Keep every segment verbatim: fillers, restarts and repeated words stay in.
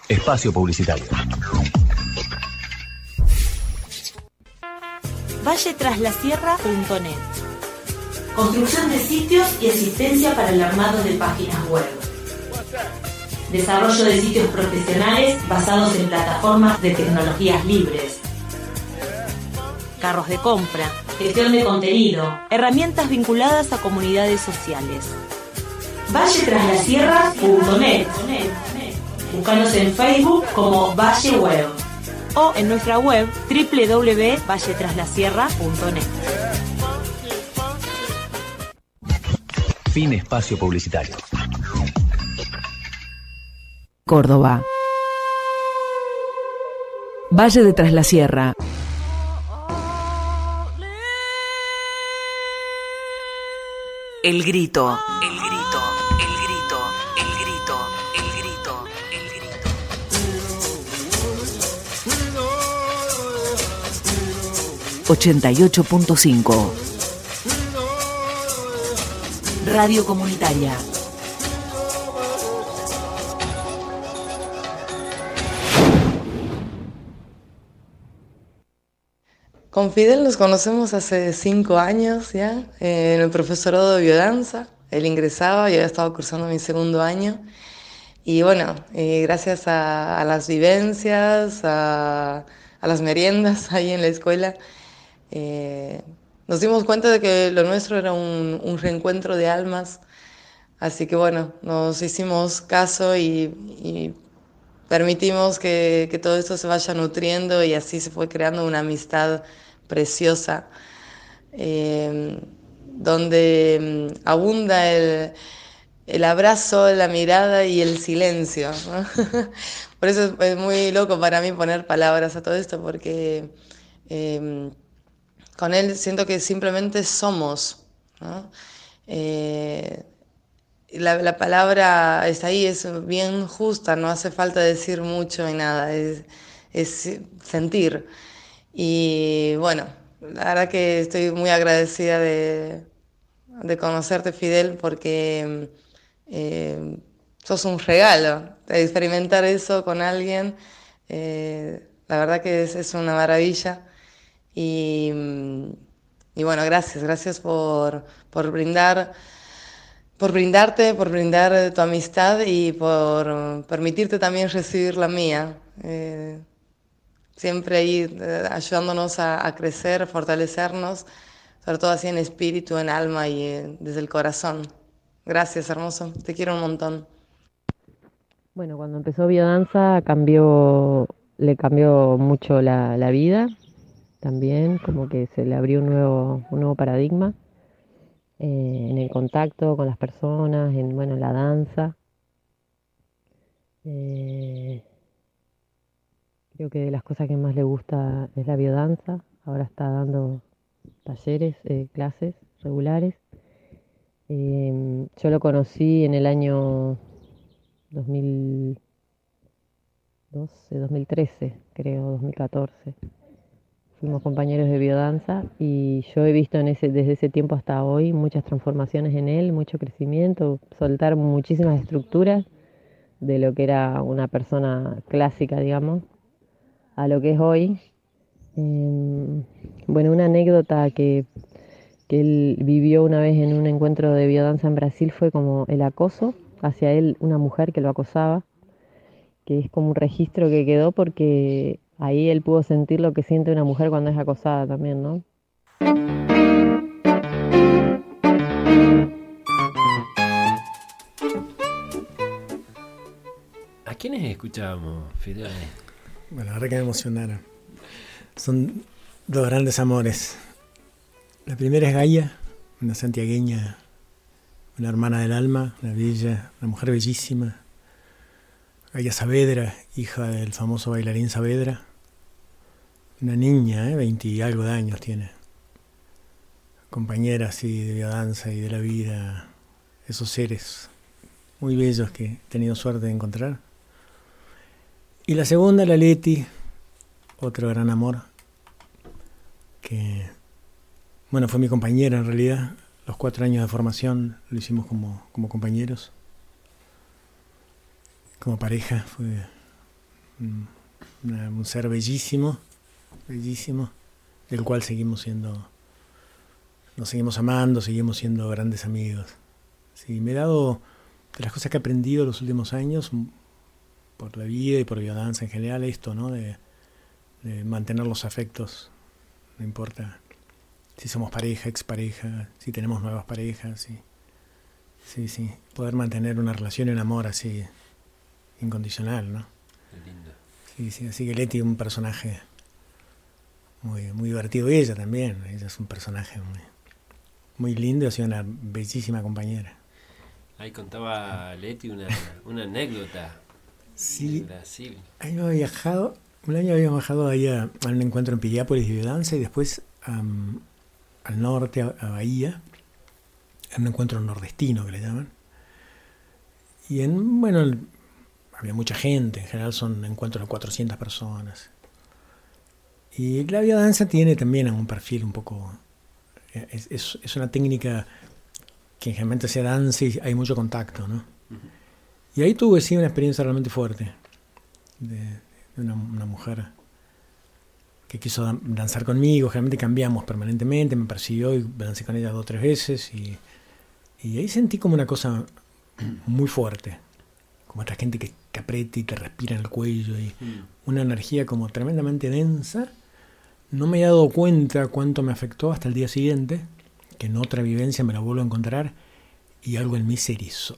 Espacio publicitario. valle tras la sierra punto net. Construcción de sitios y asistencia para el armado de páginas web. Desarrollo de sitios profesionales basados en plataformas de tecnologías libres. Carros de compra, gestión de contenido, herramientas vinculadas a comunidades sociales. valle tras la sierra punto net. Búscanos en Facebook como Valle Web o en nuestra web doble u doble u doble u punto valle tras la sierra punto net. Fin espacio publicitario. Córdoba. Valle de Tras la Sierra. El grito. El grito. El grito. El grito. El grito. El grito. ochenta y ocho punto cinco. Radio Comunitaria. Con Fidel nos conocemos hace cinco años ya, eh, en el profesorado de biodanza. Él ingresaba, yo había estado cursando mi segundo año. Y bueno, eh, gracias a, a las vivencias, a, a las meriendas ahí en la escuela, eh, nos dimos cuenta de que lo nuestro era un, un reencuentro de almas. Así que bueno, nos hicimos caso y, y permitimos que, que todo esto se vaya nutriendo, y así se fue creando una amistad preciosa, eh, donde abunda el, el abrazo, la mirada y el silencio, ¿no? Por eso es, es muy loco para mí poner palabras a todo esto, porque eh, con él siento que simplemente somos, ¿no? Eh, La, la palabra está ahí, es bien justa, no hace falta decir mucho ni nada, es, es sentir. Y bueno, la verdad que estoy muy agradecida de, de conocerte, Fidel, porque eh, sos un regalo, de experimentar eso con alguien, eh, la verdad que es, es una maravilla. Y, y bueno, gracias, gracias por, por brindar. Por brindarte, por brindar tu amistad y por permitirte también recibir la mía. Eh, siempre ahí eh, ayudándonos a, a crecer, a fortalecernos, sobre todo así en espíritu, en alma y eh, desde el corazón. Gracias, hermoso. Te quiero un montón. Bueno, cuando empezó biodanza cambió, le cambió mucho la, la vida. También como que se le abrió un nuevo, un nuevo paradigma. Eh, en el contacto con las personas, en bueno, la danza. Eh, creo que de las cosas que más le gusta es la biodanza. Ahora está dando talleres, eh, clases regulares. Eh, yo lo conocí en el año dos mil doce, dos mil trece, creo, dos mil catorce. Fuimos compañeros de biodanza y yo he visto en ese, desde ese tiempo hasta hoy muchas transformaciones en él, mucho crecimiento, soltar muchísimas estructuras de lo que era una persona clásica, digamos, a lo que es hoy. Eh, bueno, una anécdota que, que él vivió una vez en un encuentro de biodanza en Brasil fue como el acoso hacia él, una mujer que lo acosaba, que es como un registro que quedó porque ahí él pudo sentir lo que siente una mujer cuando es acosada también, ¿no? ¿A quiénes escuchábamos, Fidel? Bueno, ahora que me emocionaron. Son dos grandes amores. La primera es Gaia, una santiagueña, una hermana del alma, una bella, una mujer bellísima. Gaia Saavedra, hija del famoso bailarín Saavedra. Una niña, ¿eh? veinte y algo de años tiene. Compañera así de biodanza y de la vida. Esos seres muy bellos que he tenido suerte de encontrar. Y la segunda, la Leti, otro gran amor. Que, bueno, fue mi compañera en realidad. Los cuatro años de formación lo hicimos como, como compañeros. Como pareja, fue una, un ser bellísimo, bellísimo, del cual seguimos siendo, nos seguimos amando, seguimos siendo grandes amigos. Sí, me he dado, de las cosas que he aprendido los últimos años, por la vida y por biodanza en general, esto, ¿no? De, de mantener los afectos, no importa si somos pareja, expareja, si tenemos nuevas parejas, sí, sí, sí, poder mantener una relación en amor así, incondicional, ¿no? Qué lindo. Sí, sí, así que Leti es un personaje muy, muy divertido, y ella también, ella es un personaje muy, muy lindo, ha sido una bellísima compañera. Ahí contaba Leti una, una anécdota Sí, de Brasil. ahí había viajado, un año habíamos viajado ahí a, a un encuentro en Piriápolis de biodanza y después um, al norte, a, a Bahía, en un encuentro nordestino que le llaman. Y en, bueno, el, había mucha gente, en general son encuentros de cuatrocientas personas. Y la biodanza tiene también un perfil un poco, es, es, es una técnica que generalmente se danza y hay mucho contacto, ¿no? Uh-huh. Y ahí tuve sí una experiencia realmente fuerte de, de una, una mujer que quiso dan, danzar conmigo. Generalmente cambiamos permanentemente, me persiguió y dancé con ella dos o tres veces y, y ahí sentí como una cosa muy fuerte, como esta gente que te aprieta y te respira en el cuello y uh-huh. una energía como tremendamente densa. No me he dado cuenta cuánto me afectó hasta el día siguiente, que en otra vivencia me la vuelvo a encontrar y algo en mí se erizó.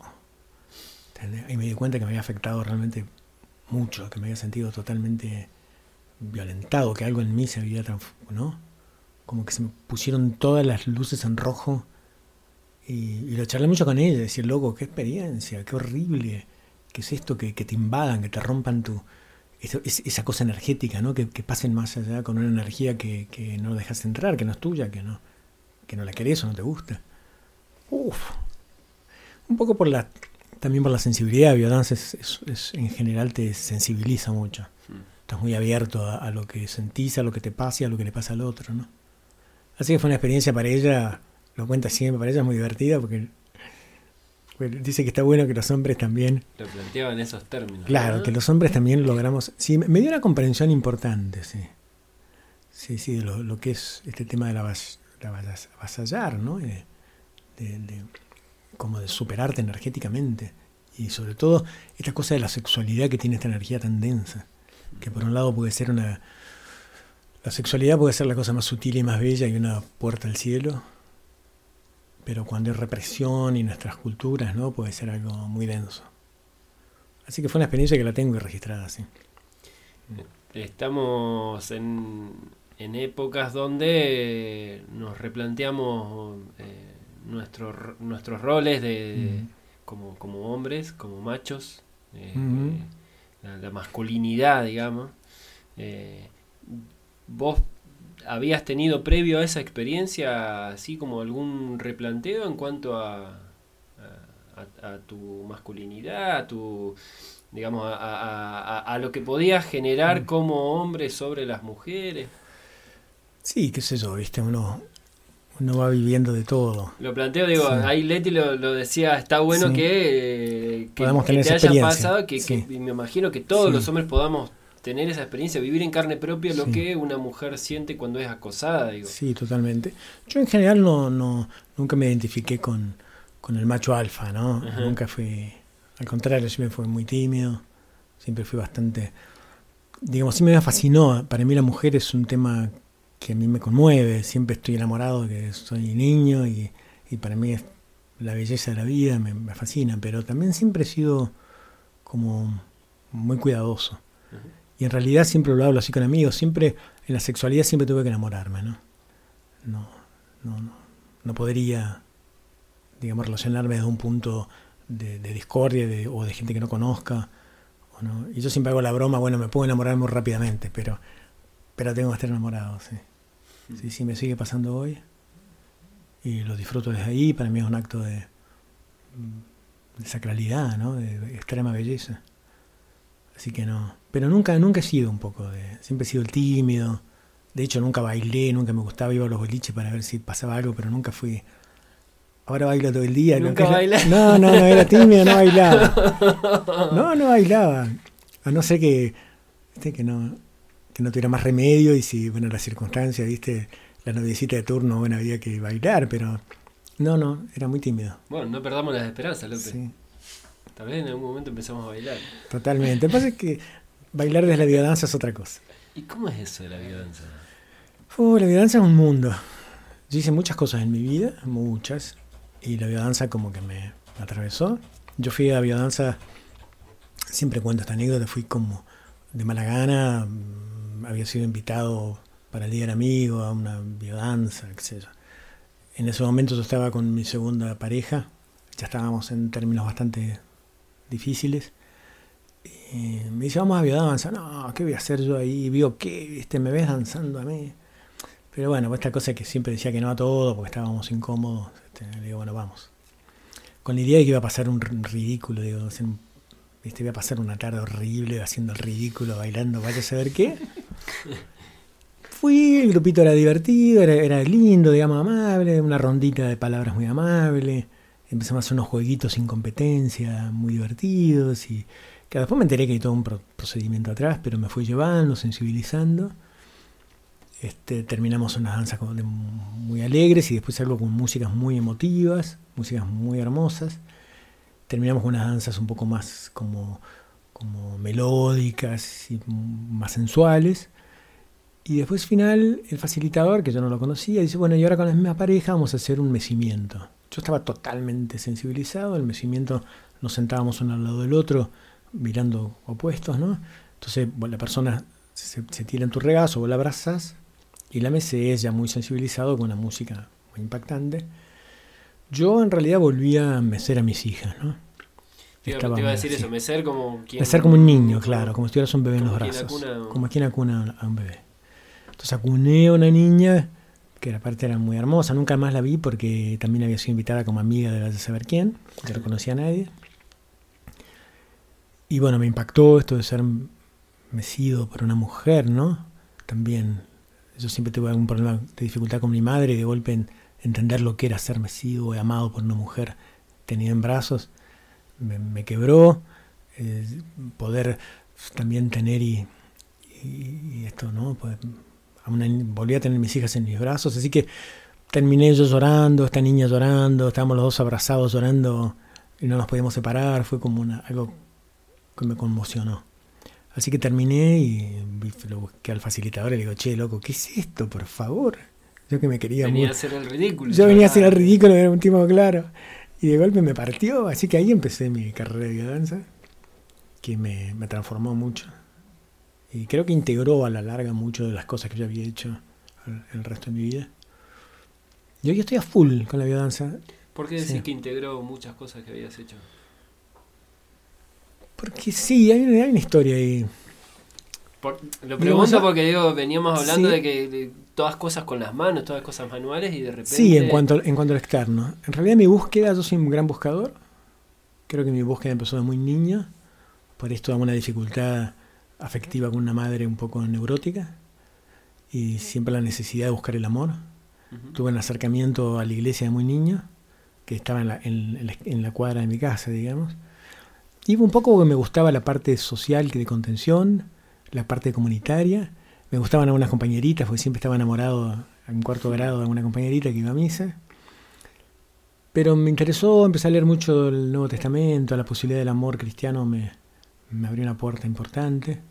Y me di cuenta que me había afectado realmente mucho, que me había sentido totalmente violentado, que algo en mí se había transformado, ¿no? Como que se me pusieron todas las luces en rojo y, y lo charlé mucho con ella, decir, loco, qué experiencia, qué horrible, qué es esto, que, que te invadan, que te rompan tu... Eso, es, esa cosa energética, ¿no? Que, que pasen más allá con una energía que, que no dejas entrar, que no es tuya, que no, que no la querés o no te gusta. Uf. Un poco por la... También por la sensibilidad, biodanza es, es, es, en general te sensibiliza mucho. Mm. Estás muy abierto a, a lo que sentís, a lo que te pasa y a lo que le pasa al otro, ¿no? Así que fue una experiencia para ella, lo cuenta siempre, para ella es muy divertida porque, porque dice que está bueno que los hombres también... Lo planteaba en esos términos. Claro, ¿no? Que los hombres también logramos... Sí, me dio una comprensión importante, sí. Sí, sí, de lo, lo que es este tema de la, vas, la vas, avasallar, ¿no? De, de, de, como de superarte energéticamente y sobre todo esta cosa de la sexualidad que tiene esta energía tan densa, que por un lado puede ser una la sexualidad puede ser la cosa más sutil y más bella y una puerta al cielo, pero cuando hay represión y nuestras culturas, ¿no? Puede ser algo muy denso. Así que fue una experiencia que la tengo registrada, sí. Estamos en, en épocas donde nos replanteamos eh, Nuestro, nuestros roles de, mm. como, como hombres, como machos, eh, mm-hmm. eh, la, la masculinidad, digamos. Eh, ¿Vos habías tenido previo a esa experiencia así como algún replanteo en cuanto a, a, a, a tu masculinidad, a tu, digamos, a, a, a, a lo que podías generar mm. como hombre sobre las mujeres? Sí, qué sé yo, viste, uno... Uno va viviendo de todo. Lo planteo, digo, sí. Ahí Leti lo, lo decía, está bueno sí. que, que, podamos que tener te esa haya pasado, que, sí. que me imagino que todos sí. los hombres podamos tener esa experiencia, vivir en carne propia lo sí. que una mujer siente cuando es acosada, digo. Sí, totalmente. Yo en general no, no nunca me identifiqué con, con el macho alfa, ¿no? Ajá. Nunca fui, al contrario, siempre fui muy tímido, siempre fui bastante, digamos, sí me fascinó. Para mí la mujer es un tema que a mí me conmueve, siempre estoy enamorado de que soy niño y, y para mí es la belleza de la vida, me, me fascina, pero también siempre he sido como muy cuidadoso. Uh-huh. Y en realidad siempre lo hablo así con amigos, siempre en la sexualidad siempre tuve que enamorarme, ¿no? No, no, no, no podría, digamos, relacionarme desde un punto de, de discordia de, o de gente que no conozca. O no. Y yo siempre hago la broma, bueno, me puedo enamorar muy rápidamente, pero, pero tengo que estar enamorado, sí. Sí, sí, me sigue pasando hoy y lo disfruto desde ahí. Para mí es un acto de, de sacralidad, ¿no? De, de extrema belleza. Así que no, pero nunca nunca he sido un poco de, siempre he sido el tímido. De hecho nunca bailé, nunca me gustaba, iba a los boliches para ver si pasaba algo, pero nunca fui. Ahora bailo todo el día. ¿Nunca bailé? No, no, no, era tímido, no bailaba. No, no bailaba. A no ser que ¿viste? Que no, que no tuviera más remedio y si, bueno, las circunstancias, ¿viste? La noviecita de turno, bueno, había que bailar, pero no, no, era muy tímido. Bueno, no perdamos las esperanzas, López. Sí. Tal vez en algún momento empezamos a bailar. Totalmente. Lo que pasa es que bailar desde la biodanza es otra cosa. ¿Y cómo es eso de la biodanza? Uh, la biodanza es un mundo. Yo hice muchas cosas en mi vida, muchas, y la biodanza como que me atravesó. Yo fui a biodanza, siempre cuento esta anécdota, fui como de mala gana, había sido invitado para el Día del Amigo a una biodanza, qué sé yo. En ese momento yo estaba con mi segunda pareja, ya estábamos en términos bastante difíciles. Y me dice, vamos a biodanza. No, ¿qué voy a hacer yo ahí? Vio qué, ¿viste? Me ves danzando a mí. Pero bueno, pues esta cosa que siempre decía que no a todo porque estábamos incómodos, este, le digo, bueno, vamos. Con la idea de que iba a pasar un ridículo, digo, ¿viste? Iba a pasar una tarde horrible haciendo el ridículo, bailando, vaya a saber qué. Fui, el grupito era divertido, era, era lindo, digamos, amable, una rondita de palabras muy amable. Empezamos a hacer unos jueguitos sin competencia, muy divertidos, y que después me enteré que hay todo un procedimiento atrás, pero me fui llevando, sensibilizando. Este, terminamos unas danzas muy alegres y después algo con músicas muy emotivas, músicas muy hermosas. Terminamos con unas danzas un poco más como, como melódicas y más sensuales. Y después final, el facilitador, que yo no lo conocía, dice, bueno, y ahora con la misma pareja vamos a hacer un mecimiento. Yo estaba totalmente sensibilizado, el mecimiento nos sentábamos uno al lado del otro, mirando opuestos, ¿no? Entonces bueno, la persona se, se tira en tu regazo, vos la abrazás, y la mesé ya muy sensibilizado con una música muy impactante. Yo en realidad volví a mecer a mis hijas, ¿no? Te iba, te iba a decir eso, mecer como quien... Mecer como un niño, claro, como si tuvieras un bebé en los brazos. Acuna, como quien acuna a un bebé. Entonces acuné a una niña, que aparte era muy hermosa, nunca más la vi porque también había sido invitada como amiga de vaya a saber quién, que no conocía a nadie. Y bueno, me impactó esto de ser mecido por una mujer, ¿no? También, yo siempre tuve algún problema de dificultad con mi madre y de golpe en entender lo que era ser mecido o amado por una mujer tenida en brazos, me, me quebró. Eh, poder también tener y, y, y esto, ¿no? Poder, a una, volví a tener mis hijas en mis brazos, así que terminé yo llorando, esta niña llorando, estábamos los dos abrazados llorando y no nos podíamos separar, fue como una, algo que me conmocionó. Así que terminé y lo busqué al facilitador y le digo, che, loco, ¿qué es esto, por favor? Yo que me quería venía muy... a hacer el ridículo. Yo venía a hacer el ridículo, era un tipo claro. Y de golpe me partió, así que ahí empecé mi carrera de biodanza, que me, me transformó mucho. Y creo que integró a la larga mucho de las cosas que yo había hecho el, el resto de mi vida. Y hoy estoy a full con la biodanza. ¿Por qué decís sí. que integró muchas cosas que habías hecho? Porque sí, hay, hay una historia ahí. Por, lo pregunto digo, porque digo, veníamos hablando sí. de que de todas cosas con las manos, todas cosas manuales y de repente... Sí, en cuanto, en cuanto al externo. En realidad mi búsqueda, yo soy un gran buscador. Creo que mi búsqueda empezó de muy niña. Por esto una dificultad afectiva con una madre un poco neurótica. Y siempre la necesidad de buscar el amor. Uh-huh. Tuve un acercamiento a la iglesia de muy niño, que estaba en la, en, en la, en la cuadra de mi casa, digamos. Y un poco porque me gustaba la parte social que de contención, la parte comunitaria. Me gustaban algunas compañeritas, porque siempre estaba enamorado en cuarto grado de alguna compañerita que iba a misa. Pero me interesó, empecé a leer mucho el Nuevo Testamento, la posibilidad del amor cristiano me, me abrió una puerta importante.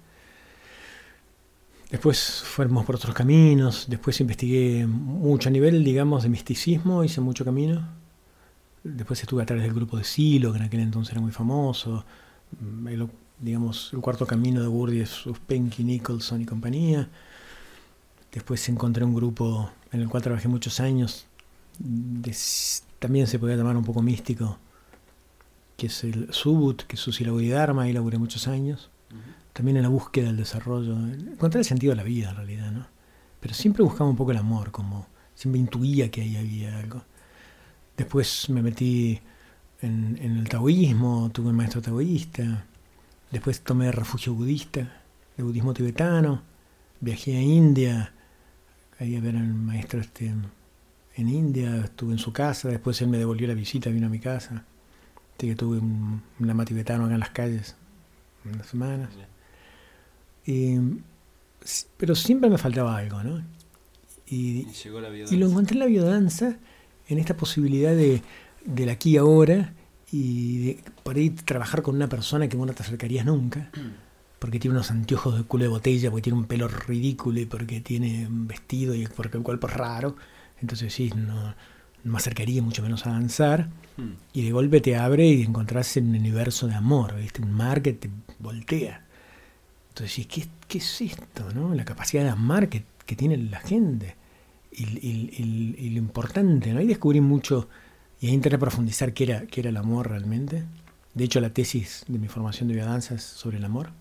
Después fuimos por otros caminos, después investigué mucho a nivel, digamos, de misticismo, hice mucho camino. Después estuve a través del grupo de Silo, que en aquel entonces era muy famoso. El, digamos, el cuarto camino de Gurdjieff, Uspenski, Nicholson y compañía. Después encontré un grupo en el cual trabajé muchos años, de, también se podía llamar un poco místico, que es el Subut, que es Susila Bodhidharma, ahí laburé muchos años. Uh-huh. También en la búsqueda del desarrollo, encontrar el sentido de la vida en realidad, ¿no? Pero siempre buscaba un poco el amor, como siempre intuía que ahí había algo. Después me metí en, en el taoísmo, tuve un maestro taoísta. Después tomé refugio budista, de budismo tibetano. Viajé a India, ahí a ver al maestro este en India, estuve en su casa. Después él me devolvió la visita, vino a mi casa. Así que tuve un, un lama tibetano acá en las calles unas semanas. Eh, pero siempre me faltaba algo, ¿no? Y, y, llegó la biodanza. Y lo encontré en la biodanza, en esta posibilidad de, del aquí y ahora, y de por ahí trabajar con una persona que vos no te acercarías nunca, porque tiene unos anteojos de culo de botella, porque tiene un pelo ridículo y porque tiene un vestido y porque el cuerpo es raro. Entonces sí, no, no me acercaría mucho menos a danzar. Hmm. Y de golpe te abre y encontrás en un universo de amor, ¿viste? Un mar que te voltea. Entonces, ¿qué, qué es esto, no? La capacidad de amar que, que tiene la gente. Y, y, y, y lo importante, ¿no? Ahí descubrí mucho, y ahí intenté profundizar qué era, qué era el amor realmente. De hecho, la tesis de mi formación de biodanza es sobre el amor.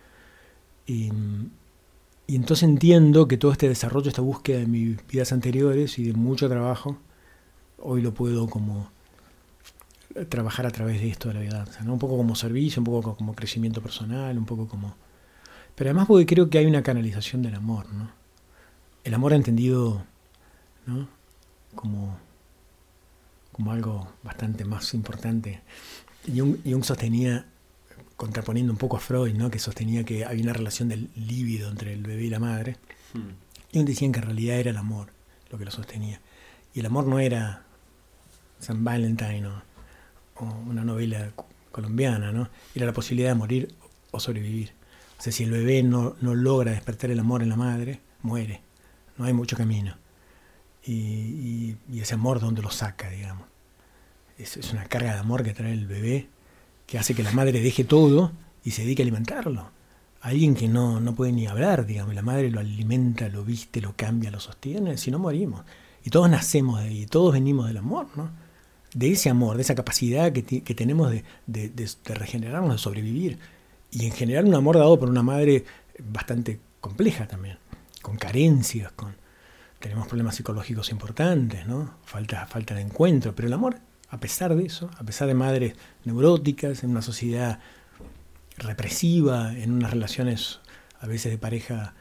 Y, y entonces entiendo que todo este desarrollo, esta búsqueda de mis vidas anteriores y de mucho trabajo, hoy lo puedo como trabajar a través de esto de la biodanza, ¿no? Un poco como servicio, un poco como crecimiento personal, un poco como... Pero además porque creo que hay una canalización del amor, ¿no? El amor entendido, ¿no? Como, como algo bastante más importante. Jung, Jung sostenía, contraponiendo un poco a Freud, ¿no? Que sostenía que había una relación del líbido entre el bebé y la madre. Hmm. Jung decía que en realidad era el amor lo que lo sostenía. Y el amor no era San Valentine o, o una novela colombiana, ¿no? Era la posibilidad de morir o sobrevivir. O sea, si el bebé no, no logra despertar el amor en la madre, muere. No hay mucho camino. Y, y, y ese amor, ¿dónde lo saca, digamos? Es, es una carga de amor que trae el bebé, que hace que la madre deje todo y se dedique a alimentarlo. Alguien que no, no puede ni hablar, digamos. La madre lo alimenta, lo viste, lo cambia, lo sostiene, si no morimos. Y todos nacemos de ahí, todos venimos del amor, ¿no? De ese amor, de esa capacidad que, t- que tenemos de, de, de, de regenerarnos, de sobrevivir. Y en general un amor dado por una madre bastante compleja también, con carencias, con tenemos problemas psicológicos importantes, ¿no? Falta, falta de encuentro, pero el amor, a pesar de eso, a pesar de madres neuróticas, en una sociedad represiva, en unas relaciones a veces de pareja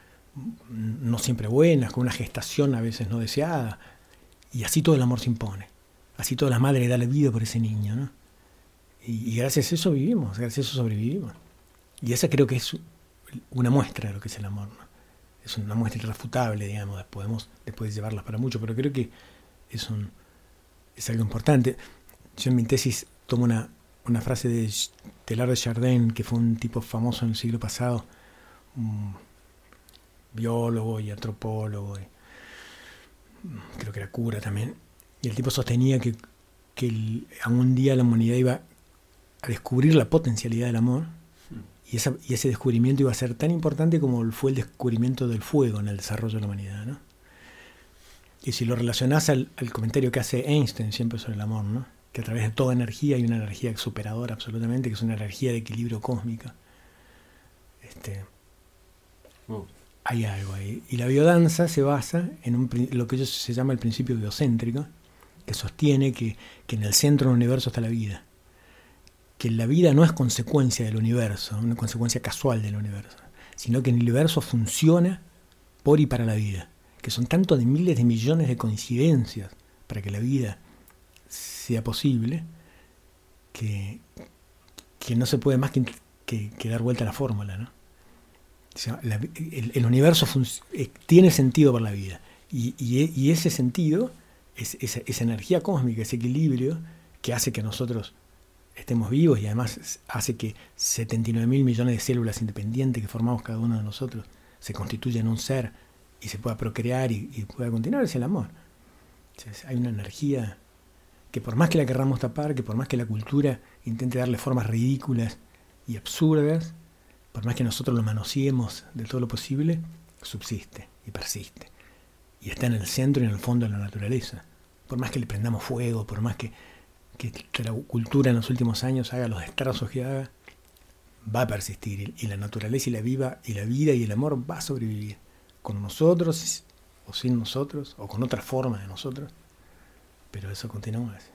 no siempre buenas, con una gestación a veces no deseada, y así todo el amor se impone, así toda la madre da la vida por ese niño, ¿no? Y, y gracias a eso vivimos, gracias a eso sobrevivimos. Y esa creo que es una muestra de lo que es el amor, ¿no? Es una muestra irrefutable, digamos, podemos después llevarlas para mucho, pero creo que es, un, es algo importante. Yo en mi tesis tomo una, una frase de Teilhard de Chardin, que fue un tipo famoso en el siglo pasado, un biólogo y antropólogo, y creo que era cura también, y el tipo sostenía que, que el, algún día la humanidad iba a descubrir la potencialidad del amor. Y, esa, y ese descubrimiento iba a ser tan importante como fue el descubrimiento del fuego en el desarrollo de la humanidad, ¿no? Y si lo relacionás al, al comentario que hace Einstein siempre sobre el amor, ¿no? Que a través de toda energía hay una energía superadora absolutamente, que es una energía de equilibrio cósmica. Este, oh. Hay algo ahí. Y la biodanza se basa en un, lo que ellos se llama el principio biocéntrico, que sostiene que, que en el centro del universo está la vida. Que la vida no es consecuencia del universo, una consecuencia casual del universo, sino que el universo funciona por y para la vida, que son tanto de miles de millones de coincidencias para que la vida sea posible, que, que no se puede más que, que, que dar vuelta a la fórmula, ¿no? O sea, la, el, el universo fun- tiene sentido por la vida, y, y, y ese sentido es esa, esa energía cósmica, ese equilibrio que hace que nosotros estemos vivos y además hace que setenta y nueve mil millones de células independientes que formamos cada uno de nosotros se constituyan un ser y se pueda procrear y, y pueda continuar, es el amor. Entonces, hay una energía que por más que la querramos tapar, que por más que la cultura intente darle formas ridículas y absurdas, por más que nosotros lo manoseemos de todo lo posible, subsiste y persiste. Y está en el centro y en el fondo de la naturaleza. Por más que le prendamos fuego, por más que que la cultura en los últimos años haga los destrozos que haga, va a persistir, y la naturaleza y la, viva, y la vida y el amor va a sobrevivir, con nosotros o sin nosotros, o con otra forma de nosotros, pero eso continúa así.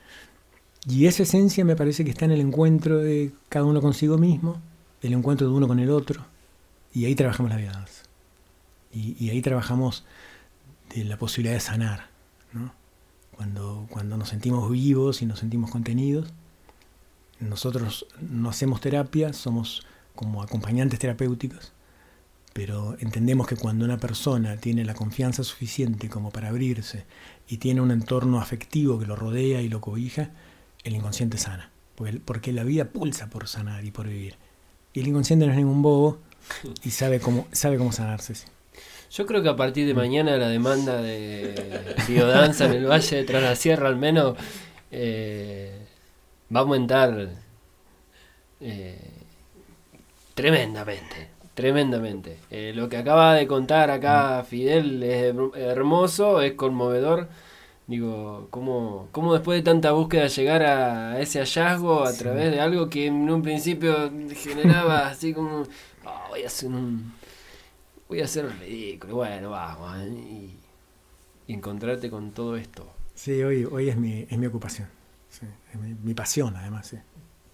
Y esa esencia me parece que está en el encuentro de cada uno consigo mismo, el encuentro de uno con el otro, y ahí trabajamos la biodanza, y, y ahí trabajamos de la posibilidad de sanar, ¿no? Cuando, cuando nos sentimos vivos y nos sentimos contenidos, nosotros no hacemos terapia, somos como acompañantes terapéuticos, pero entendemos que cuando una persona tiene la confianza suficiente como para abrirse y tiene un entorno afectivo que lo rodea y lo cobija, el inconsciente sana, porque, porque la vida pulsa por sanar y por vivir. Y el inconsciente no es ningún bobo y sabe cómo, sabe cómo sanarse. Sí. Yo creo que a partir de mañana la demanda de biodanza en el Valle de Tras la Sierra al menos eh, va a aumentar eh, tremendamente, tremendamente. Eh, lo que acaba de contar acá Fidel es hermoso, es conmovedor. Digo, ¿cómo, cómo después de tanta búsqueda llegar a ese hallazgo a sí. través de algo que en un principio generaba así como, oh, voy a hacer un... Voy a hacer un ridículo, bueno, vamos, ¿eh? y, y encontrarte con todo esto. Sí, hoy, hoy es mi, es mi ocupación, sí, es mi, mi pasión además, sí.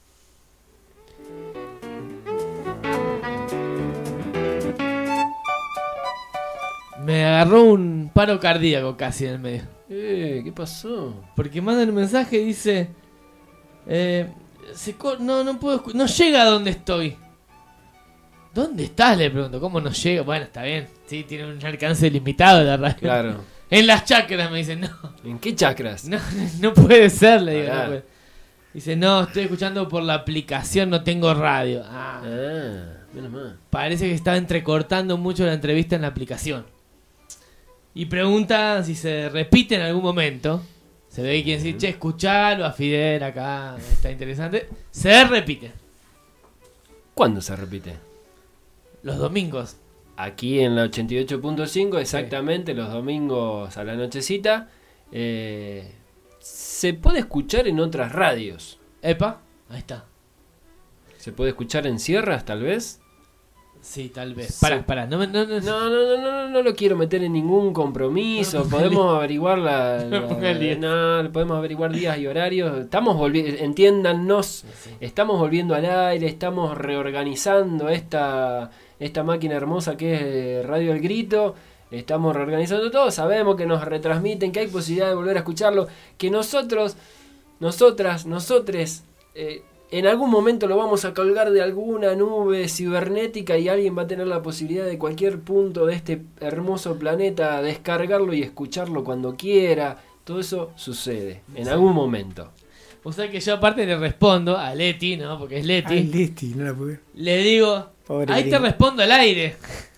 Me agarró un paro cardíaco casi en el medio. Eh, ¿qué pasó? Porque mandan un mensaje y dice, eh, se co- no, no puedo, escu- no llega a donde estoy. ¿Dónde estás? Le pregunto. ¿Cómo no llega? Bueno, está bien. Sí, tiene un alcance limitado la radio. Claro. En las chakras, me dicen. No. ¿En qué chakras? No, no puede ser, le digo. Ah. No puede. Dice, no, estoy escuchando por la aplicación, no tengo radio. Ah. Ah, menos mal. Parece que estaba entrecortando mucho la entrevista en la aplicación. Y pregunta si se repite en algún momento. Se ve que quiere decir, che, escuchalo a Fidel acá, está interesante. Se repite. ¿Cuándo se repite? Los domingos. Aquí en la ochenta y ocho punto cinco, exactamente, sí. Los domingos a la nochecita. Eh, se puede escuchar en otras radios. Epa, ahí está. ¿Se puede escuchar en Sierras, tal vez? Sí, tal vez. Sí. Pará, pará. No, no, no, no, no, no, no, no lo quiero meter en ningún compromiso. No, podemos averiguar la, la, la no, podemos averiguar días y horarios. Estamos volviendo, entiéndannos, sí, sí. Estamos volviendo al aire, estamos reorganizando esta, esta máquina hermosa que es Radio El Grito. Estamos reorganizando todo. Sabemos que nos retransmiten, que hay posibilidad de volver a escucharlo, que nosotros, nosotras, nosotres, eh, en algún momento lo vamos a colgar de alguna nube cibernética y alguien va a tener la posibilidad de cualquier punto de este hermoso planeta descargarlo y escucharlo cuando quiera. Todo eso sucede en sí. algún momento. O sea que yo aparte le respondo a Leti, ¿no? Porque es Leti. Ay, Leti, no la pude. Le digo, Pobre ahí gringo. Te respondo al aire.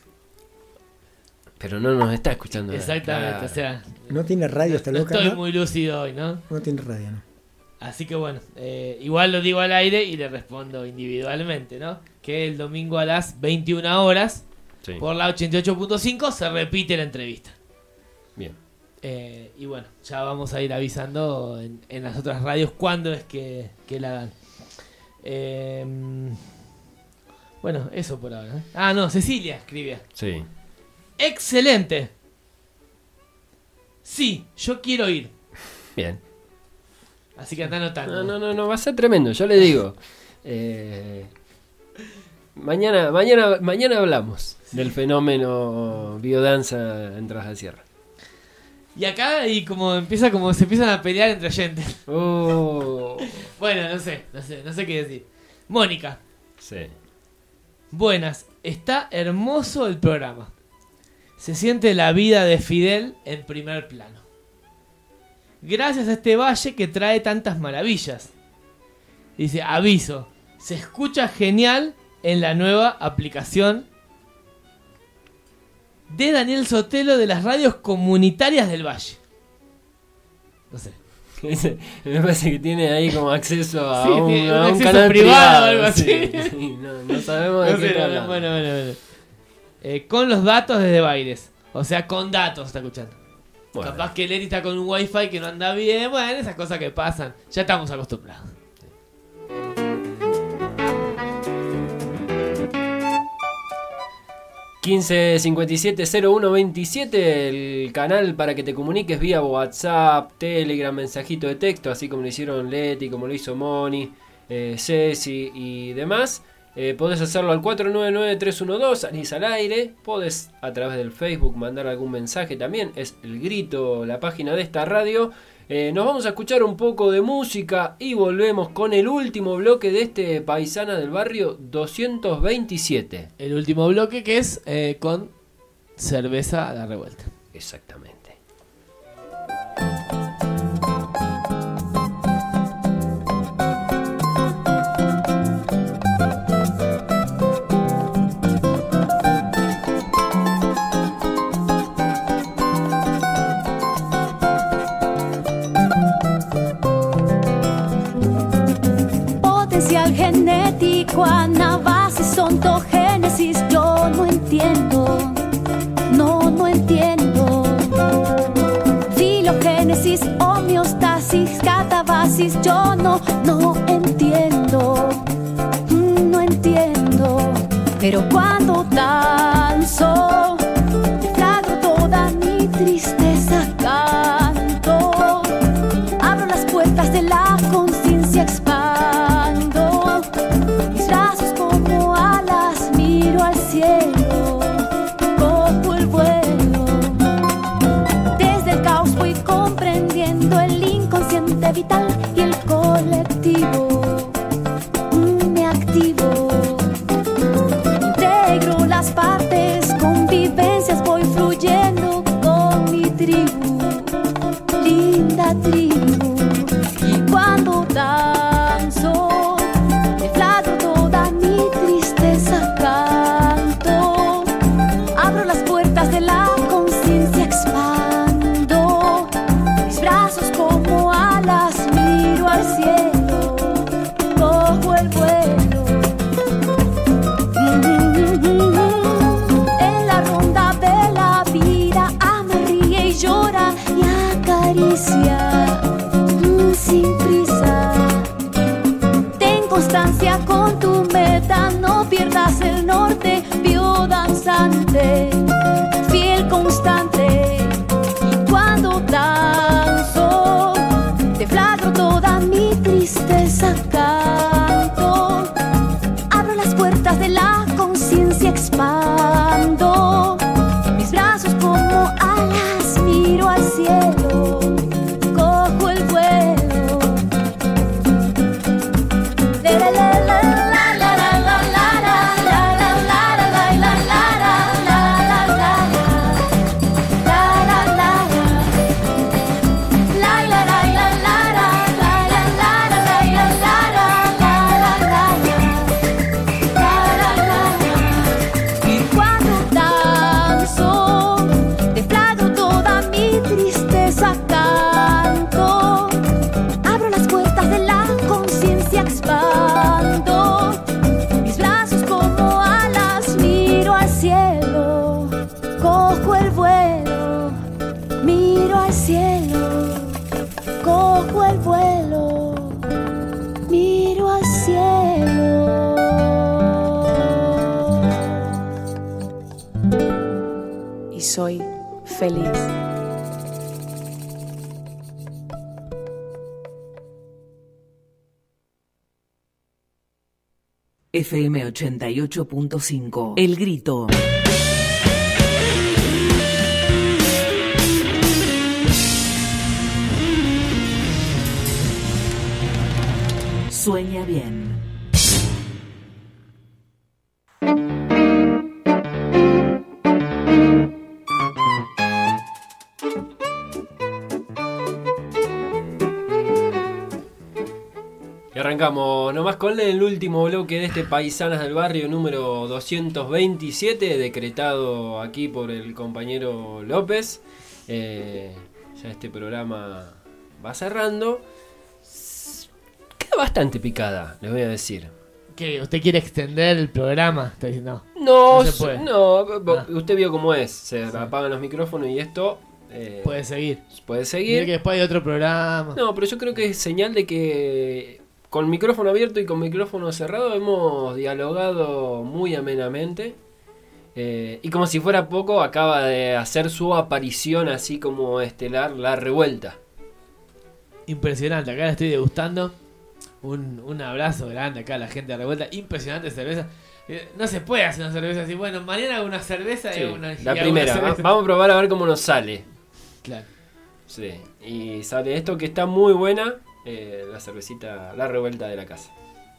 Pero no nos está escuchando. Exactamente, claro. O sea... No tiene radio esta no loca. Estoy ¿no? muy lúcido hoy, ¿no? No tiene radio, ¿no? Así que bueno, eh, igual lo digo al aire y le respondo individualmente, ¿no? Que el domingo a las veintiuna horas, sí. Por la ochenta y ocho punto cinco, se repite la entrevista. Bien. Eh, y bueno, ya vamos a ir avisando en, en las otras radios cuándo es que, que la dan. Eh, bueno, eso por ahora. ¿eh? Ah, no, Cecilia escribía. Sí. Excelente. Sí, yo quiero ir. Bien. Así que anda anotando. No, no, no, no, va a ser tremendo, yo le digo. Eh, mañana, mañana, mañana hablamos sí. del fenómeno biodanza en Tras la Sierra. Y acá y como empieza como se empiezan a pelear entre oyentes. Oh. Bueno, no sé, no sé, no sé qué decir. Mónica. Sí. Buenas, está hermoso el programa. Se siente la vida de Fidel en primer plano. Gracias a este valle que trae tantas maravillas. Dice, aviso, se escucha genial en la nueva aplicación de Daniel Sotelo de las radios comunitarias del Valle. No sé. Me parece que tiene ahí como acceso a sí, un, un, a un acceso canal privado o algo sí, así. Sí, no, no sabemos de no qué sé, está no, hablando. Bueno, bueno, bueno. Eh, con los datos desde Baires. O sea, con datos está escuchando. Bueno. Capaz que Leti está con un wifi que no anda bien. Bueno, esas cosas que pasan. Ya estamos acostumbrados. quince cincuenta y siete cero uno veintisiete, el canal para que te comuniques vía WhatsApp, Telegram, mensajito de texto, así como lo hicieron Leti, como lo hizo Moni, eh, Ceci y demás. Eh, podés hacerlo al cuatro nueve nueve tres uno dos, salís al aire. Podés a través del Facebook mandar algún mensaje también. Es El Grito, la página de esta radio. Eh, nos vamos a escuchar un poco de música y volvemos con el último bloque de este Paisana del Barrio doscientos veintisiete. El último bloque que es eh, con cerveza a la revuelta. Exactamente. Potencial genético, anabasis, ontogénesis, yo no entiendo, no, no entiendo. Filogénesis, homeostasis, catabasis, yo no, no entiendo, mm, no entiendo. Pero cuando danzo, deflagro toda mi tristeza, canto, abro las puertas de la conciencia, expando mis brazos como alas, miro al cielo, cojo el vuelo. Desde el caos voy comprendiendo el inconsciente vital y el colectivo. Mm, me activo, integro las partes, convivencias, voy fluyendo con mi tribu, linda tribu. Y cuando danzo, deflagro toda mi tristeza, canto, abro las puertas de la conciencia, expando mis brazos como alas, miro al cielo, cojo el vuelo. En la ronda de la vida ama, ríe y llora y acaricia, mm, sin prisa. Ten constancia con tu meta, no pierdas el norte, biodanzante, fiel constante. Y cuando danzo, deflagro toda mi tristeza, canto, abro las puertas de la conciencia, expando mis brazos como alas, miro al cielo, cojo el vuelo. La, la, la, la, la, la, la, la, la, la, la, la, la, la, la, la, y cuando danzo, deflagro toda mi tristeza, canto, abro las puertas de la conciencia, expando mis brazos como alas, miro al cielo, cojo el vuelo, miro al cielo, cojo el vuelo, miro al cielo. Y soy feliz. F M ochenta y ocho punto cinco. El Grito. Sueña bien. Y arrancamos nomás con el último bloque de este Paisanas del Barrio número doscientos veintisiete, decretado aquí por el compañero López. Eh, ya este programa va cerrando. Queda bastante picada, les voy a decir. ¿Qué? ¿Usted quiere extender el programa? Está diciendo, no, No, no se puede. no, Ah. usted vio cómo es. Se Sí. apagan los micrófonos y esto eh, Puede seguir. puede Mire seguir. que después hay otro programa. No, pero yo creo que es señal de que con micrófono abierto y con micrófono cerrado hemos dialogado muy amenamente. Eh, y como si fuera poco, acaba de hacer su aparición así como estelar La Revuelta. Impresionante, acá la estoy degustando. Un, un abrazo grande acá a la gente de Revuelta. Impresionante cerveza. Eh, No se puede hacer una cerveza así. Bueno, mañana hago una cerveza Sí, y hago una. y la hago primera, una va- cerveza. vamos a probar a ver cómo nos sale. Claro. Sí, y sale esto que está muy buena, eh, la cervecita, la revuelta de la casa.